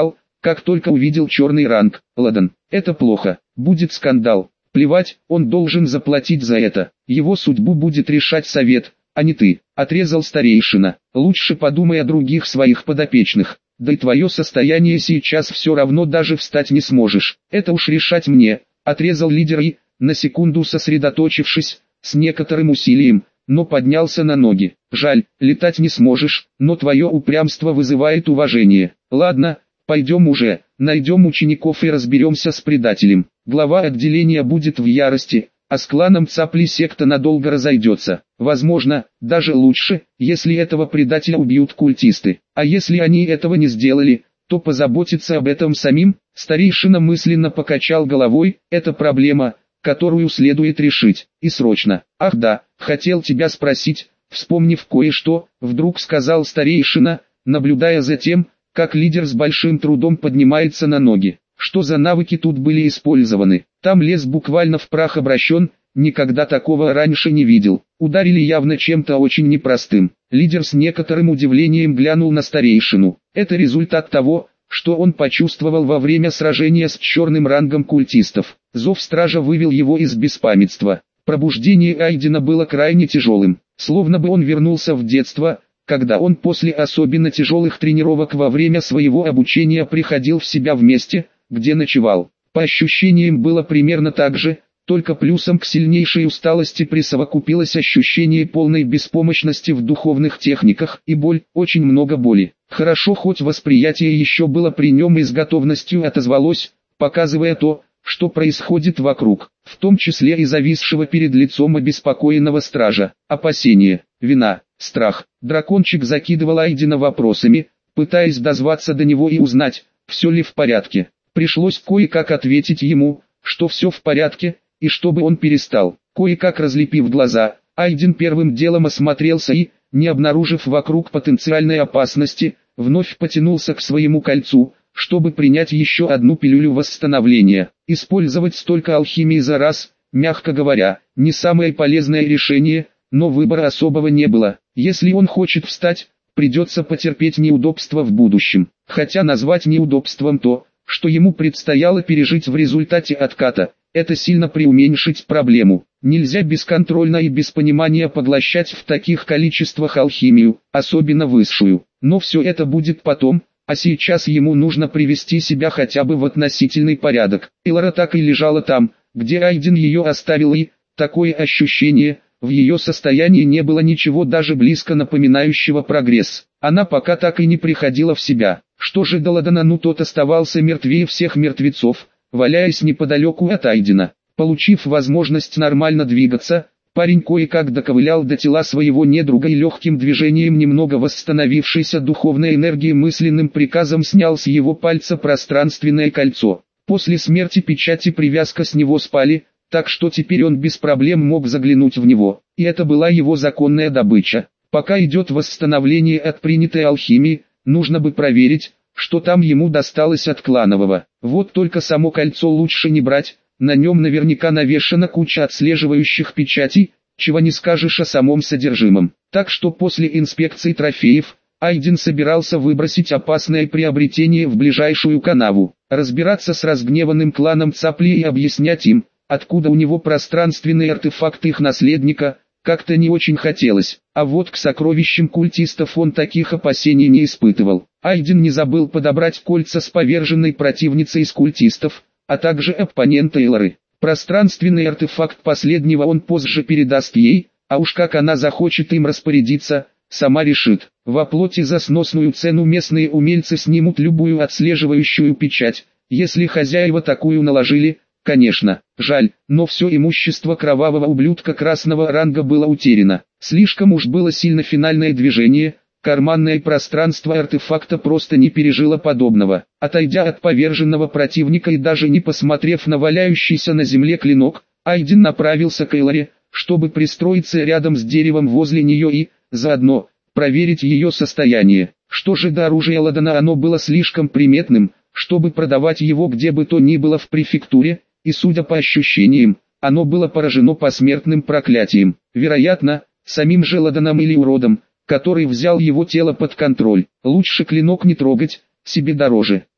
как только увидел черный ранг. Ладан, это плохо, будет скандал. Плевать, он должен заплатить за это. Его судьбу будет решать совет, а не ты, отрезал старейшина. Лучше подумай о других своих подопечных. Да и твое состояние сейчас все равно даже встать не сможешь. Это уж решать мне, отрезал лидер и, на секунду сосредоточившись, с некоторым усилием, но поднялся на ноги. Жаль, летать не сможешь, но твое упрямство вызывает уважение. Ладно, пойдем уже, найдем учеников и разберемся с предателем. Глава отделения будет в ярости, а с кланом Цапли секта надолго разойдется. Возможно, даже лучше, если этого предателя убьют культисты. А если они этого не сделали, то позаботиться об этом самим. Старейшина мысленно покачал головой, это проблема, которую следует решить, и срочно. Ах да, хотел тебя спросить, вспомнив кое-что, вдруг сказал старейшина, наблюдая за тем, как лидер с большим трудом поднимается на ноги. Что за навыки тут были использованы? Там лес буквально в прах обращен, никогда такого раньше не видел. Ударили явно чем-то очень непростым. Лидер с некоторым удивлением глянул на старейшину. Это результат того, что он почувствовал во время сражения с черным рангом культистов. Зов стража вывел его из беспамятства. Пробуждение Айдена было крайне тяжелым, словно бы он вернулся в детство, когда он после особенно тяжелых тренировок во время своего обучения приходил в себя в месте, где ночевал. По ощущениям было примерно так же, только плюсом к сильнейшей усталости присовокупилось ощущение полной беспомощности в духовных техниках и боль, очень много боли. Хорошо, хоть восприятие еще было при нем и с готовностью отозвалось, показывая то, что происходит вокруг, в том числе и зависшего перед лицом обеспокоенного стража. Опасение, вина, страх. Дракончик закидывал Айдена вопросами, пытаясь дозваться до него и узнать, все ли в порядке. Пришлось кое-как ответить ему, что все в порядке, и чтобы он перестал. Кое-как разлепив глаза, Айден первым делом осмотрелся и, не обнаружив вокруг потенциальной опасности, вновь потянулся к своему кольцу, чтобы принять еще одну пилюлю восстановления. Использовать столько алхимии за раз, мягко говоря, не самое полезное решение, но выбора особого не было. Если он хочет встать, придется потерпеть неудобства в будущем. Хотя назвать неудобством то, что ему предстояло пережить в результате отката, это сильно преуменьшить проблему. Нельзя бесконтрольно и без понимания поглощать в таких количествах алхимию, особенно высшую. Но все это будет потом, а сейчас ему нужно привести себя хотя бы в относительный порядок. Элора так и лежала там, где Айден ее оставил, и, такое ощущение, в ее состоянии не было ничего даже близко напоминающего прогресс. Она пока так и не приходила в себя. Что же до Ладана, ну тот оставался мертвее всех мертвецов, валяясь неподалеку от Айдена. Получив возможность нормально двигаться, парень кое-как доковылял до тела своего недруга и легким движением немного восстановившейся духовной энергии мысленным приказом снял с его пальца пространственное кольцо. После смерти печати привязка с него спали, так что теперь он без проблем мог заглянуть в него, и это была его законная добыча. Пока идет восстановление от принятой алхимии, нужно бы проверить, что там ему досталось от кланового. Вот только само кольцо лучше не брать, на нем наверняка навешана куча отслеживающих печатей, чего не скажешь о самом содержимом. Так что после инспекции трофеев, Айден собирался выбросить опасное приобретение в ближайшую канаву, разбираться с разгневанным кланом Цапли и объяснять им, откуда у него пространственный артефакт их наследника, как-то не очень хотелось. А вот к сокровищам культистов он таких опасений не испытывал. Айден не забыл подобрать кольца с поверженной противницей из культистов, а также оппонента Элоры. Пространственный артефакт последнего он позже передаст ей, а уж как она захочет им распорядиться, сама решит. Во плоти за сносную цену местные умельцы снимут любую отслеживающую печать, если хозяева такую наложили, конечно. Жаль, но все имущество кровавого ублюдка красного ранга было утеряно. Слишком уж было сильно финальное движение, карманное пространство артефакта просто не пережило подобного. Отойдя от поверженного противника и даже не посмотрев на валяющийся на земле клинок, Айден направился к Элоре, чтобы пристроиться рядом с деревом возле нее и, заодно, проверить ее состояние. Что же до оружия Ладана, оно было слишком приметным, чтобы продавать его где бы то ни было в префектуре, и судя по ощущениям, оно было поражено посмертным проклятием. Вероятно, самим же Ладаном или уродом, который взял его тело под контроль. Лучше клинок не трогать, себе дороже.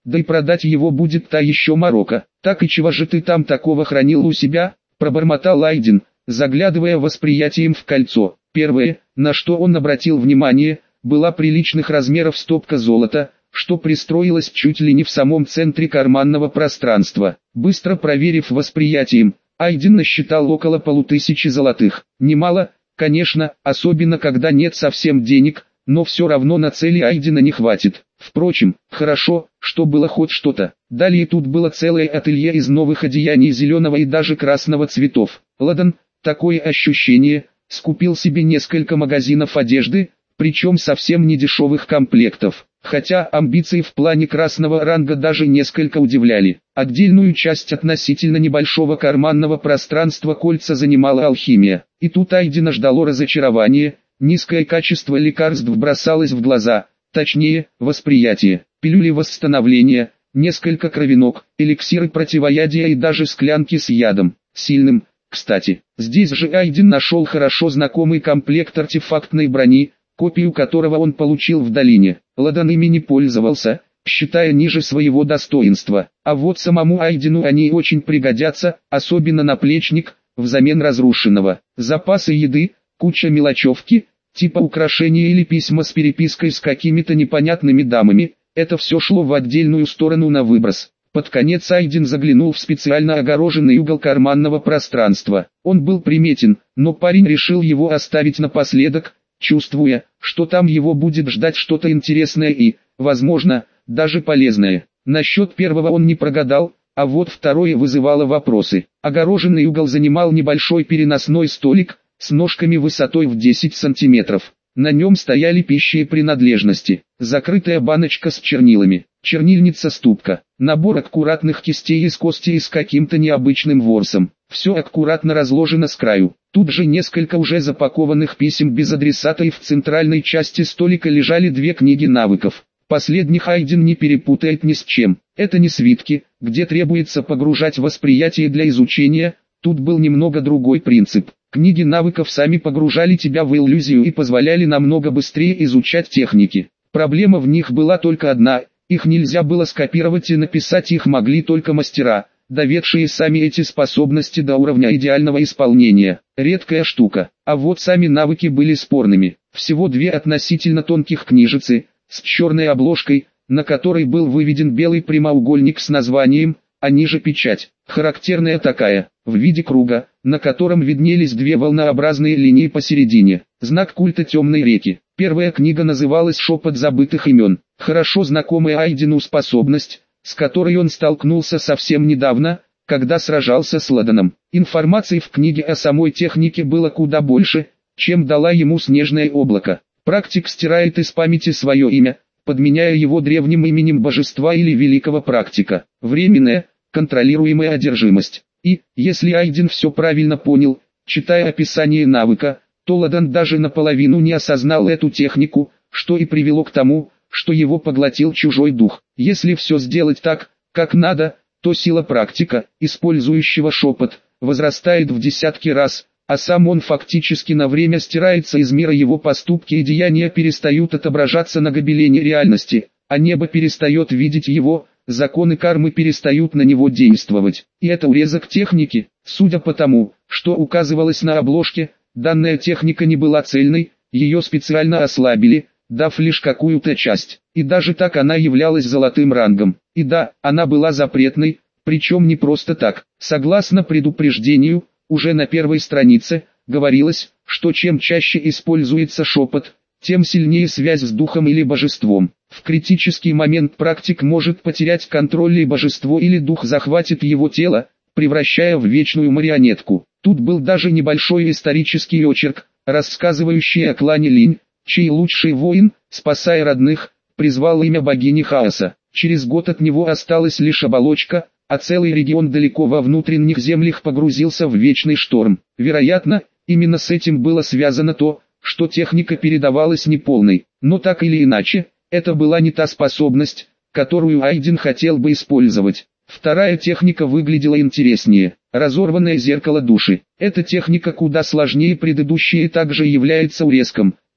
да и продать его будет та еще морока. Так и чего же ты там такого хранил у себя? Пробормотал Айден, заглядывая восприятием в кольцо. Первое, на что он обратил внимание, была приличных размеров стопка золота, что пристроилась чуть ли не в самом центре карманного пространства. Быстро проверив восприятием, Айден насчитал около полутысячи золотых. Немало, конечно, особенно когда нет совсем денег, но все равно на цели Айдена не хватит. Впрочем, хорошо, что было хоть что-то. Далее тут было целое ателье из новых одеяний зеленого и даже красного цветов. Ладан, такое ощущение, скупил себе несколько магазинов одежды, причем совсем не дешевых комплектов. Хотя амбиции в плане красного ранга даже несколько удивляли. Отдельную часть относительно небольшого карманного пространства кольца занимала алхимия. И тут Айдена ждало разочарование, низкое качество лекарств бросалось в глаза, точнее, восприятие. Пилюли восстановления, несколько кровинок, эликсиры противоядия и даже склянки с ядом. Сильным, кстати. Здесь же Айден нашел хорошо знакомый комплект артефактной брони, копию которого он получил в долине. Ладан ими не пользовался, считая ниже своего достоинства. А вот самому Айдену они очень пригодятся, особенно наплечник, взамен разрушенного. Запасы еды, куча мелочевки, типа украшения или письма с перепиской с какими-то непонятными дамами, это все шло в отдельную сторону на выброс. Под конец Айден заглянул в специально огороженный угол карманного пространства. Он был приметен, но парень решил его оставить напоследок, чувствуя, что там его будет ждать что-то интересное и, возможно, даже полезное. Насчет первого он не прогадал, а вот второе вызывало вопросы. Огороженный угол занимал небольшой переносной столик, с ножками высотой в десять сантиметров. На нем стояли пищи и принадлежности, закрытая баночка с чернилами, чернильница-ступка, набор аккуратных кистей из кости и с каким-то необычным ворсом. Все аккуратно разложено с краю. Тут же несколько уже запакованных писем без адресата, и в центральной части столика лежали две книги навыков. Последних Айден не перепутает ни с чем. Это не свитки, где требуется погружать восприятие для изучения, тут был немного другой принцип. Книги навыков сами погружали тебя в иллюзию и позволяли намного быстрее изучать техники. Проблема в них была только одна, их нельзя было скопировать, и написать их могли только мастера, доведшие сами эти способности до уровня идеального исполнения. Редкая штука. А вот сами навыки были спорными. Всего две относительно тонких книжицы, с черной обложкой, на которой был выведен белый прямоугольник с названием, а ниже печать, характерная такая, в виде круга, на котором виднелись две волнообразные линии посередине, знак культа темной реки. Первая книга называлась «Шепот забытых имен», хорошо знакомая Айдену способность, с которой он столкнулся совсем недавно, когда сражался с Ладаном. Информации в книге о самой технике было куда больше, чем дала ему снежное облако. Практик стирает из памяти свое имя, подменяя его древним именем божества или великого практика. Временная, контролируемая одержимость. И, если Айден все правильно понял, читая описание навыка, то Ладан даже наполовину не осознал эту технику, что и привело к тому, что его поглотил чужой дух. Если все сделать так, как надо, то сила практика, использующего шепот, возрастает в десятки раз, а сам он фактически на время стирается из мира, его поступки и деяния перестают отображаться на гобелене реальности, а небо перестает видеть его, законы кармы перестают на него действовать. И это урезок техники. Судя по тому, что указывалось на обложке, данная техника не была цельной, ее специально ослабили, дав лишь какую-то часть. И даже так она являлась золотым рангом. И да, она была запретной, причем не просто так. Согласно предупреждению, уже на первой странице говорилось, что чем чаще используется шепот, тем сильнее связь с духом или божеством. В критический момент практик может потерять контроль, и божество или дух захватит его тело, превращая в вечную марионетку. Тут был даже небольшой исторический очерк, рассказывающий о клане Линь, чей лучший воин, спасая родных, призвал имя богини хаоса. Через год от него осталась лишь оболочка, а целый регион далеко во внутренних землях погрузился в вечный шторм. Вероятно, именно с этим было связано то, что техника передавалась неполной. Но так или иначе, это была не та способность, которую Айден хотел бы использовать. Вторая техника выглядела интереснее. Разорванное зеркало души. Эта техника куда сложнее предыдущей и также является урезком,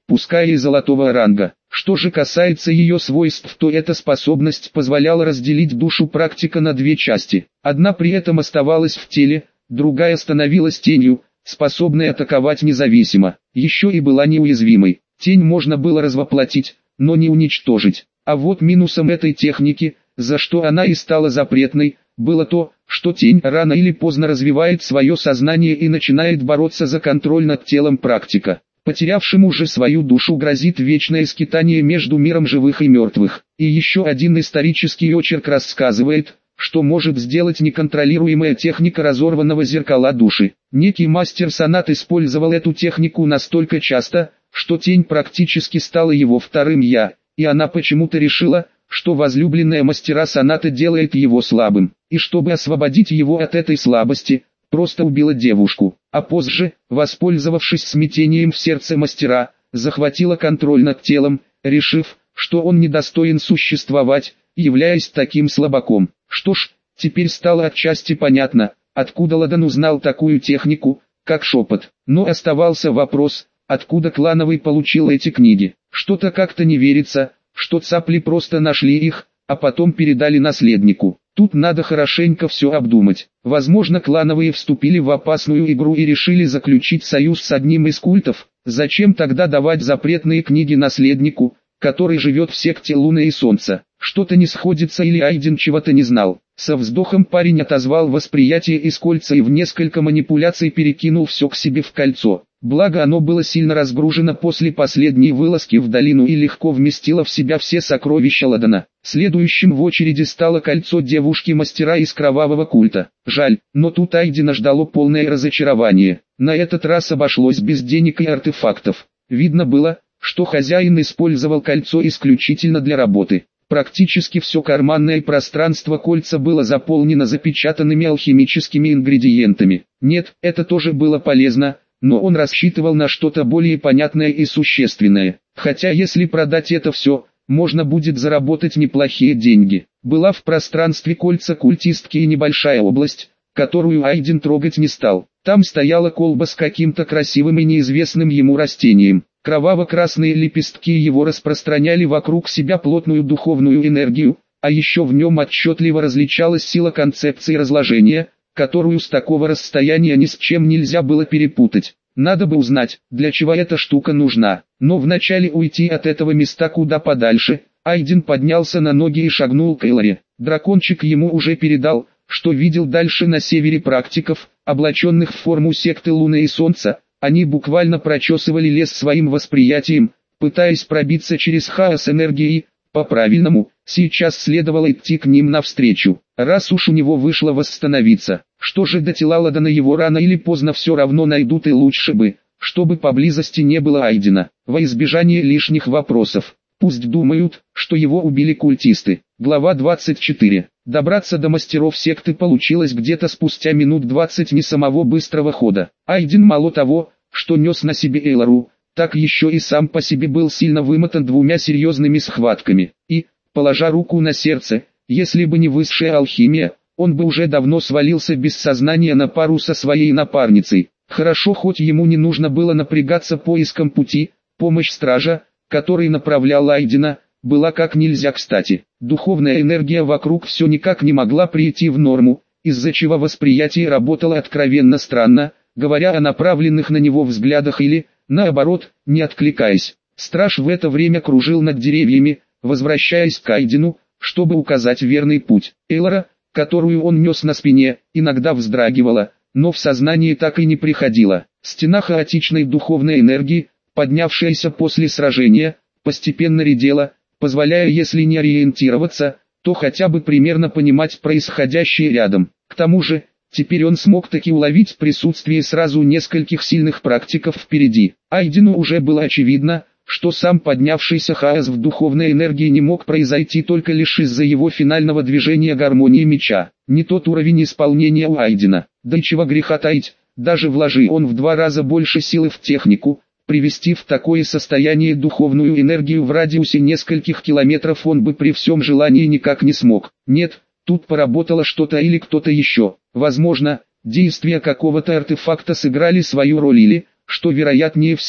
пускай и золотого ранга. Что же касается ее свойств, то эта способность позволяла разделить душу практика на две части. Одна при этом оставалась в теле, другая становилась тенью, способной атаковать независимо. Еще и была неуязвимой. Тень можно было развоплотить, но не уничтожить. А вот минусом этой техники, за что она и стала запретной, было то, что тень рано или поздно развивает свое сознание и начинает бороться за контроль над телом практика. Потерявшему же свою душу грозит вечное скитание между миром живых и мертвых. И еще один исторический очерк рассказывает, что может сделать неконтролируемая техника разорванного зеркала души. Некий мастер сонат использовал эту технику настолько часто, что тень практически стала его вторым «я», и она почему-то решила, что возлюбленная мастера соната делает его слабым, и чтобы освободить его от этой слабости, просто убила девушку, а позже, воспользовавшись смятением в сердце мастера, захватила контроль над телом, решив, что он недостоин существовать, являясь таким слабаком. Что ж, теперь стало отчасти понятно, откуда Ладан узнал такую технику, как шепот. Но оставался вопрос, откуда Клановый получил эти книги. Что-то как-то не верится, что цапли просто нашли их, а потом передали наследнику. Тут надо хорошенько все обдумать. Возможно, Клановые вступили в опасную игру и решили заключить союз с одним из культов. Зачем тогда давать запретные книги наследнику, который живет в секте Луны и Солнца? Что-то не сходится или Айден чего-то не знал. Со вздохом парень отозвал восприятие из кольца и в несколько манипуляций перекинул все к себе в кольцо. Благо оно было сильно разгружено после последней вылазки в долину и легко вместило в себя все сокровища Ладана. Следующим в очереди стало кольцо девушки-мастера из кровавого культа. Жаль, но тут Айдена ждало полное разочарование. На этот раз обошлось без денег и артефактов. Видно было, что хозяин использовал кольцо исключительно для работы. Практически все карманное пространство кольца было заполнено запечатанными алхимическими ингредиентами. Нет, это тоже было полезно, но он рассчитывал на что-то более понятное и существенное. Хотя если продать это все, можно будет заработать неплохие деньги. Была в пространстве кольца культистки и небольшая область, которую Айден трогать не стал. Там стояла колба с каким-то красивым и неизвестным ему растением. Кроваво-красные лепестки его распространяли вокруг себя плотную духовную энергию, а еще в нем отчетливо различалась сила концепции разложения, которую с такого расстояния ни с чем нельзя было перепутать. Надо бы узнать, для чего эта штука нужна. Но вначале уйти от этого места куда подальше. Айден поднялся на ноги и шагнул к Эларе. Дракончик ему уже передал, что видел дальше на севере практиков, облаченных в форму секты Луны и Солнца. Они буквально прочесывали лес своим восприятием, пытаясь пробиться через хаос энергии. По-правильному, сейчас следовало идти к ним навстречу, раз уж у него вышло восстановиться. Что же до тела Ладана, его рано или поздно все равно найдут, и лучше бы, чтобы поблизости не было Айдена, во избежание лишних вопросов. Пусть думают, что его убили культисты. Глава двадцать четыре. Добраться до мастеров секты получилось где-то спустя минут двадцать не самого быстрого хода. Айден мало того, что нес на себе Эйлару, так еще и сам по себе был сильно вымотан двумя серьезными схватками. И, положа руку на сердце, если бы не высшая алхимия, он бы уже давно свалился без сознания на пару со своей напарницей. Хорошо, хоть ему не нужно было напрягаться поиском пути. Помощь стража, который направлял Айдена, была как нельзя кстати. Духовная энергия вокруг все никак не могла прийти в норму, из-за чего восприятие работало откровенно странно, говоря о направленных на него взглядах или, наоборот, не откликаясь. Страж в это время кружил над деревьями, возвращаясь к Айдену, чтобы указать верный путь. Элара, которую он нес на спине, иногда вздрагивала, но в сознание так и не приходила. Стена хаотичной духовной энергии, поднявшаяся после сражения, постепенно редела, позволяя, если не ориентироваться, то хотя бы примерно понимать происходящее рядом. К тому же, теперь он смог таки уловить присутствие сразу нескольких сильных практиков впереди. Айдену уже было очевидно, что сам поднявшийся хаос в духовной энергии не мог произойти только лишь из-за его финального движения гармонии меча. Не тот уровень исполнения у Айдена, да и чего греха таить, даже вложи он в два раза больше силы в технику, привести в такое состояние духовную энергию в радиусе нескольких километров он бы при всем желании никак не смог. Нет, тут поработало что-то или кто-то еще. Возможно, действия какого-то артефакта сыграли свою роль или, что вероятнее всего,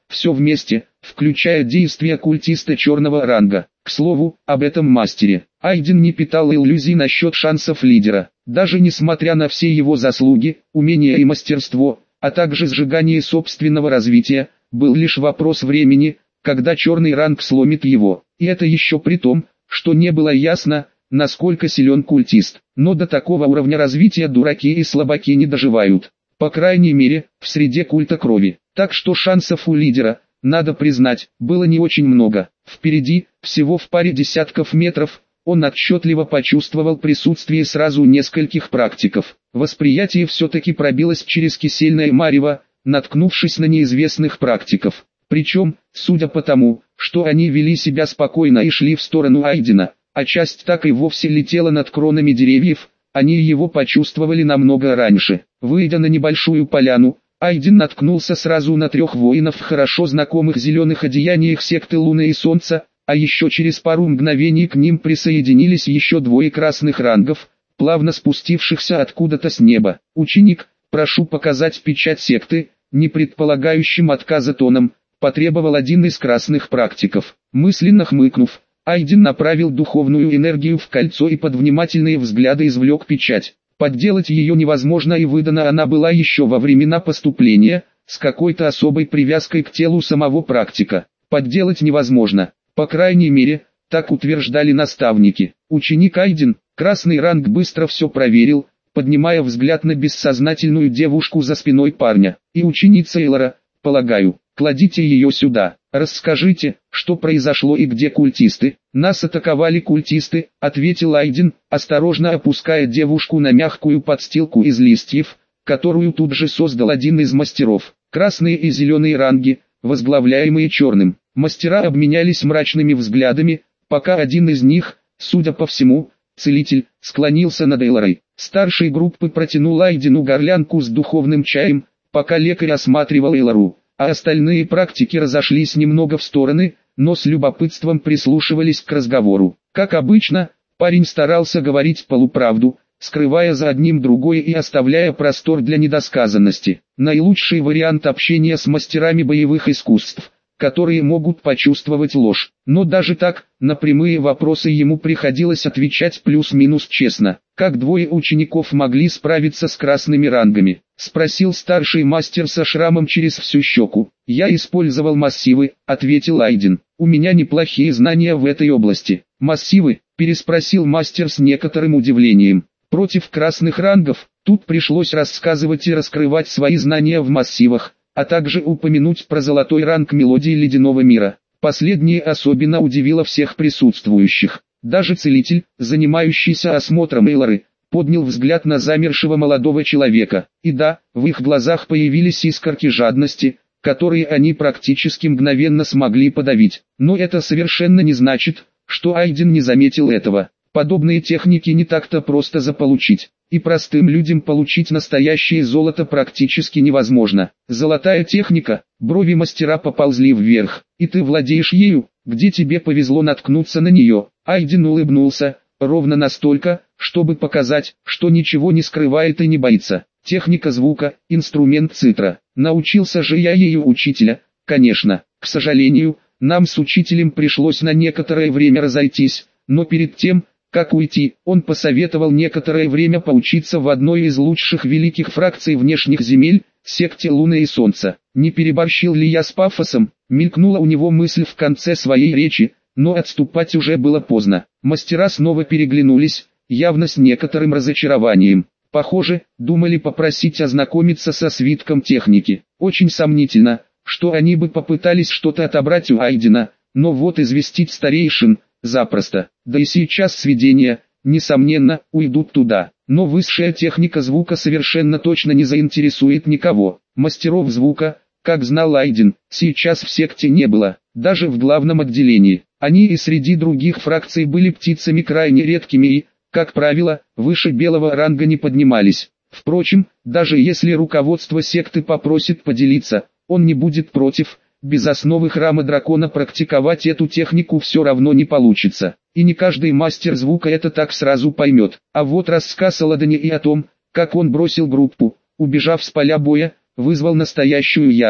все вместе, включая действия культиста черного ранга. К слову, об этом мастере. Айден не питал иллюзий насчет шансов лидера. Даже несмотря на все его заслуги, умения и мастерство, а также сжигание собственного развития, был лишь вопрос времени, когда черный ранг сломит его. И это еще при том, что не было ясно, насколько силен культист. Но до такого уровня развития дураки и слабаки не доживают. По крайней мере, в среде культа крови. Так что шансов у лидера, надо признать, было не очень много. Впереди, всего в паре десятков метров, он отчетливо почувствовал присутствие сразу нескольких практиков. Восприятие все-таки пробилось через кисельное марево, наткнувшись на неизвестных практиков. Причем, судя по тому, что они вели себя спокойно и шли в сторону Айдена, а часть так и вовсе летела над кронами деревьев, они его почувствовали намного раньше. Выйдя на небольшую поляну, Айден наткнулся сразу на трех воинов в хорошо знакомых зеленых одеяниях секты Луны и Солнца, а еще через пару мгновений к ним присоединились еще двое красных рангов, плавно спустившихся откуда-то с неба. «Ученик, прошу показать печать секты», не предполагающим отказа тоном, потребовал один из красных практиков. Мысленно хмыкнув, Айден направил духовную энергию в кольцо и под внимательные взгляды извлек печать. Подделать ее невозможно, и выдана она была еще во времена поступления, с какой-то особой привязкой к телу самого практика. Подделать невозможно, по крайней мере, так утверждали наставники. Ученик Айден, красный ранг, быстро все проверил, поднимая взгляд на бессознательную девушку за спиной парня. И ученица Эйлора, полагаю, кладите ее сюда. «Расскажите, что произошло и где культисты?» «Нас атаковали культисты», — ответил Айден, осторожно опуская девушку на мягкую подстилку из листьев, которую тут же создал один из мастеров. Красные и зеленые ранги, возглавляемые черным. Мастера обменялись мрачными взглядами, пока один из них, судя по всему, целитель, склонился над Эйлорой. Старший группы протянул Айдену горлянку с духовным чаем, пока лекарь осматривал Эйлору. А остальные практики разошлись немного в стороны, но с любопытством прислушивались к разговору. Как обычно, парень старался говорить полуправду, скрывая за одним другое и оставляя простор для недосказанности. Наилучший вариант общения с мастерами боевых искусств, которые могут почувствовать ложь. Но даже так, на прямые вопросы ему приходилось отвечать плюс-минус честно. «Как двое учеников могли справиться с красными рангами?» — спросил старший мастер со шрамом через всю щеку. «Я использовал массивы», — ответил Айден. «У меня неплохие знания в этой области». «Массивы?» — переспросил мастер с некоторым удивлением. «Против красных рангов?» Тут пришлось рассказывать и раскрывать свои знания в массивах, а также упомянуть про золотой ранг мелодии ледяного мира. Последнее особенно удивило всех присутствующих. Даже целитель, занимающийся осмотром Эйлоры, поднял взгляд на замершего молодого человека. И да, в их глазах появились искорки жадности, которые они практически мгновенно смогли подавить. Но это совершенно не значит, что Айден не заметил этого. Подобные техники не так-то просто заполучить. И простым людям получить настоящее золото практически невозможно. Золотая техника, брови мастера поползли вверх. И ты владеешь ею, где тебе повезло наткнуться на нее. Айден улыбнулся, ровно настолько, чтобы показать, что ничего не скрывает и не боится. Техника звука, инструмент цитра. Научился же я ею учителя, конечно. К сожалению, нам с учителем пришлось на некоторое время разойтись, но перед тем, как уйти, он посоветовал некоторое время поучиться в одной из лучших великих фракций внешних земель, секте Луны и Солнца. Не переборщил ли я с пафосом? Мелькнула у него мысль в конце своей речи, но отступать уже было поздно. Мастера снова переглянулись, явно с некоторым разочарованием. Похоже, думали попросить ознакомиться со свитком техники. Очень сомнительно, что они бы попытались что-то отобрать у Айдена, но вот известить старейшин – запросто. Да и сейчас сведения, несомненно, уйдут туда. Но высшая техника звука совершенно точно не заинтересует никого. Мастеров звука, как знал Айден, сейчас в секте не было, даже в главном отделении. Они и среди других фракций были птицами крайне редкими и, как правило, выше белого ранга не поднимались. Впрочем, даже если руководство секты попросит поделиться, он не будет против. Без основы храма дракона практиковать эту технику все равно не получится. И не каждый мастер звука это так сразу поймет. А вот рассказ о Ладане и о том, как он бросил группу, убежав с поля боя, вызвал настоящую ярость.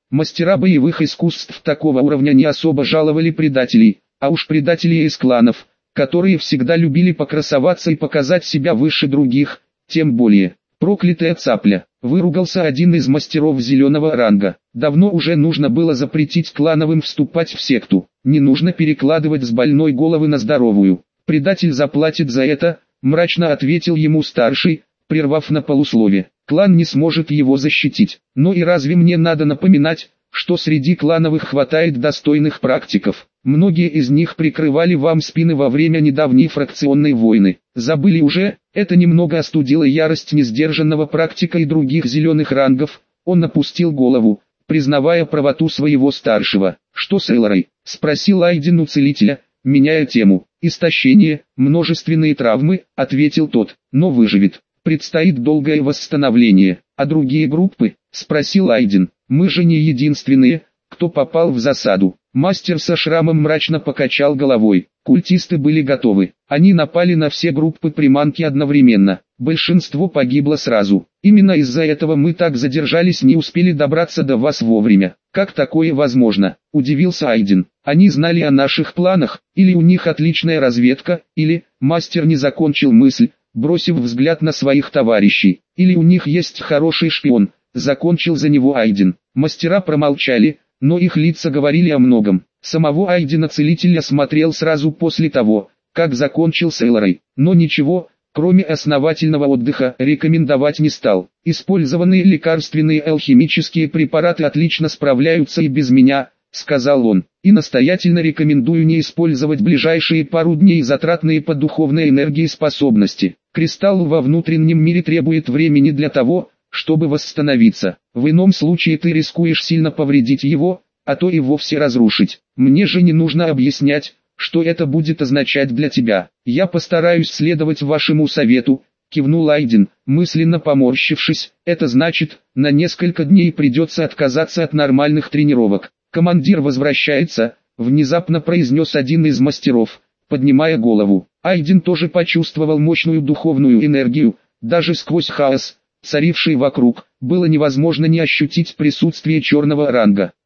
Мастера боевых искусств такого уровня не особо жаловали предателей, а уж предателей из кланов, которые всегда любили покрасоваться и показать себя выше других, тем более. «Проклятая цапля», — выругался один из мастеров зеленого ранга. «Давно уже нужно было запретить клановым вступать в секту. Не нужно перекладывать с больной головы на здоровую. Предатель заплатит за это», — мрачно ответил ему старший, прервав на полуслове. «Клан не сможет его защитить. Но и разве мне надо напоминать, что среди клановых хватает достойных практиков? Многие из них прикрывали вам спины во время недавней фракционной войны. Забыли уже?» Это немного остудило ярость несдержанного практика и других зеленых рангов. Он опустил голову, признавая правоту своего старшего. «Что с Элорой?» — спросил Айден у целителя, меняя тему. «Истощение, множественные травмы», — ответил тот, — «но выживет. Предстоит долгое восстановление». «А другие группы?» — спросил Айден. «Мы же не единственные, кто попал в засаду». Мастер со шрамом мрачно покачал головой. Культисты были готовы. Они напали на все группы приманки одновременно. Большинство погибло сразу. Именно из-за этого мы так задержались, не успели добраться до вас вовремя. «Как такое возможно?» – удивился Айден. «Они знали о наших планах, или у них отличная разведка, или...» Мастер не закончил мысль, бросив взгляд на своих товарищей. «Или у них есть хороший шпион», – закончил за него Айден. Мастера промолчали, но их лица говорили о многом. Самого Айдена целитель осмотрел сразу после того, как закончил с Элорой, но ничего, кроме основательного отдыха, рекомендовать не стал. «Использованные лекарственные алхимические препараты отлично справляются и без меня», — сказал он, — «и настоятельно рекомендую не использовать ближайшие пару дней затратные по духовной энергии способности. Кристалл во внутреннем мире требует времени для того, чтобы восстановиться. В ином случае ты рискуешь сильно повредить его, а то и вовсе разрушить. Мне же не нужно объяснять, что это будет означать для тебя. Я постараюсь следовать вашему совету», — кивнул Айден, мысленно поморщившись. «Это значит, на несколько дней придется отказаться от нормальных тренировок». «Командир возвращается», — внезапно произнес один из мастеров, поднимая голову. Айден тоже почувствовал мощную духовную энергию, даже сквозь хаос, царивший вокруг, было невозможно не ощутить присутствие черного ранга.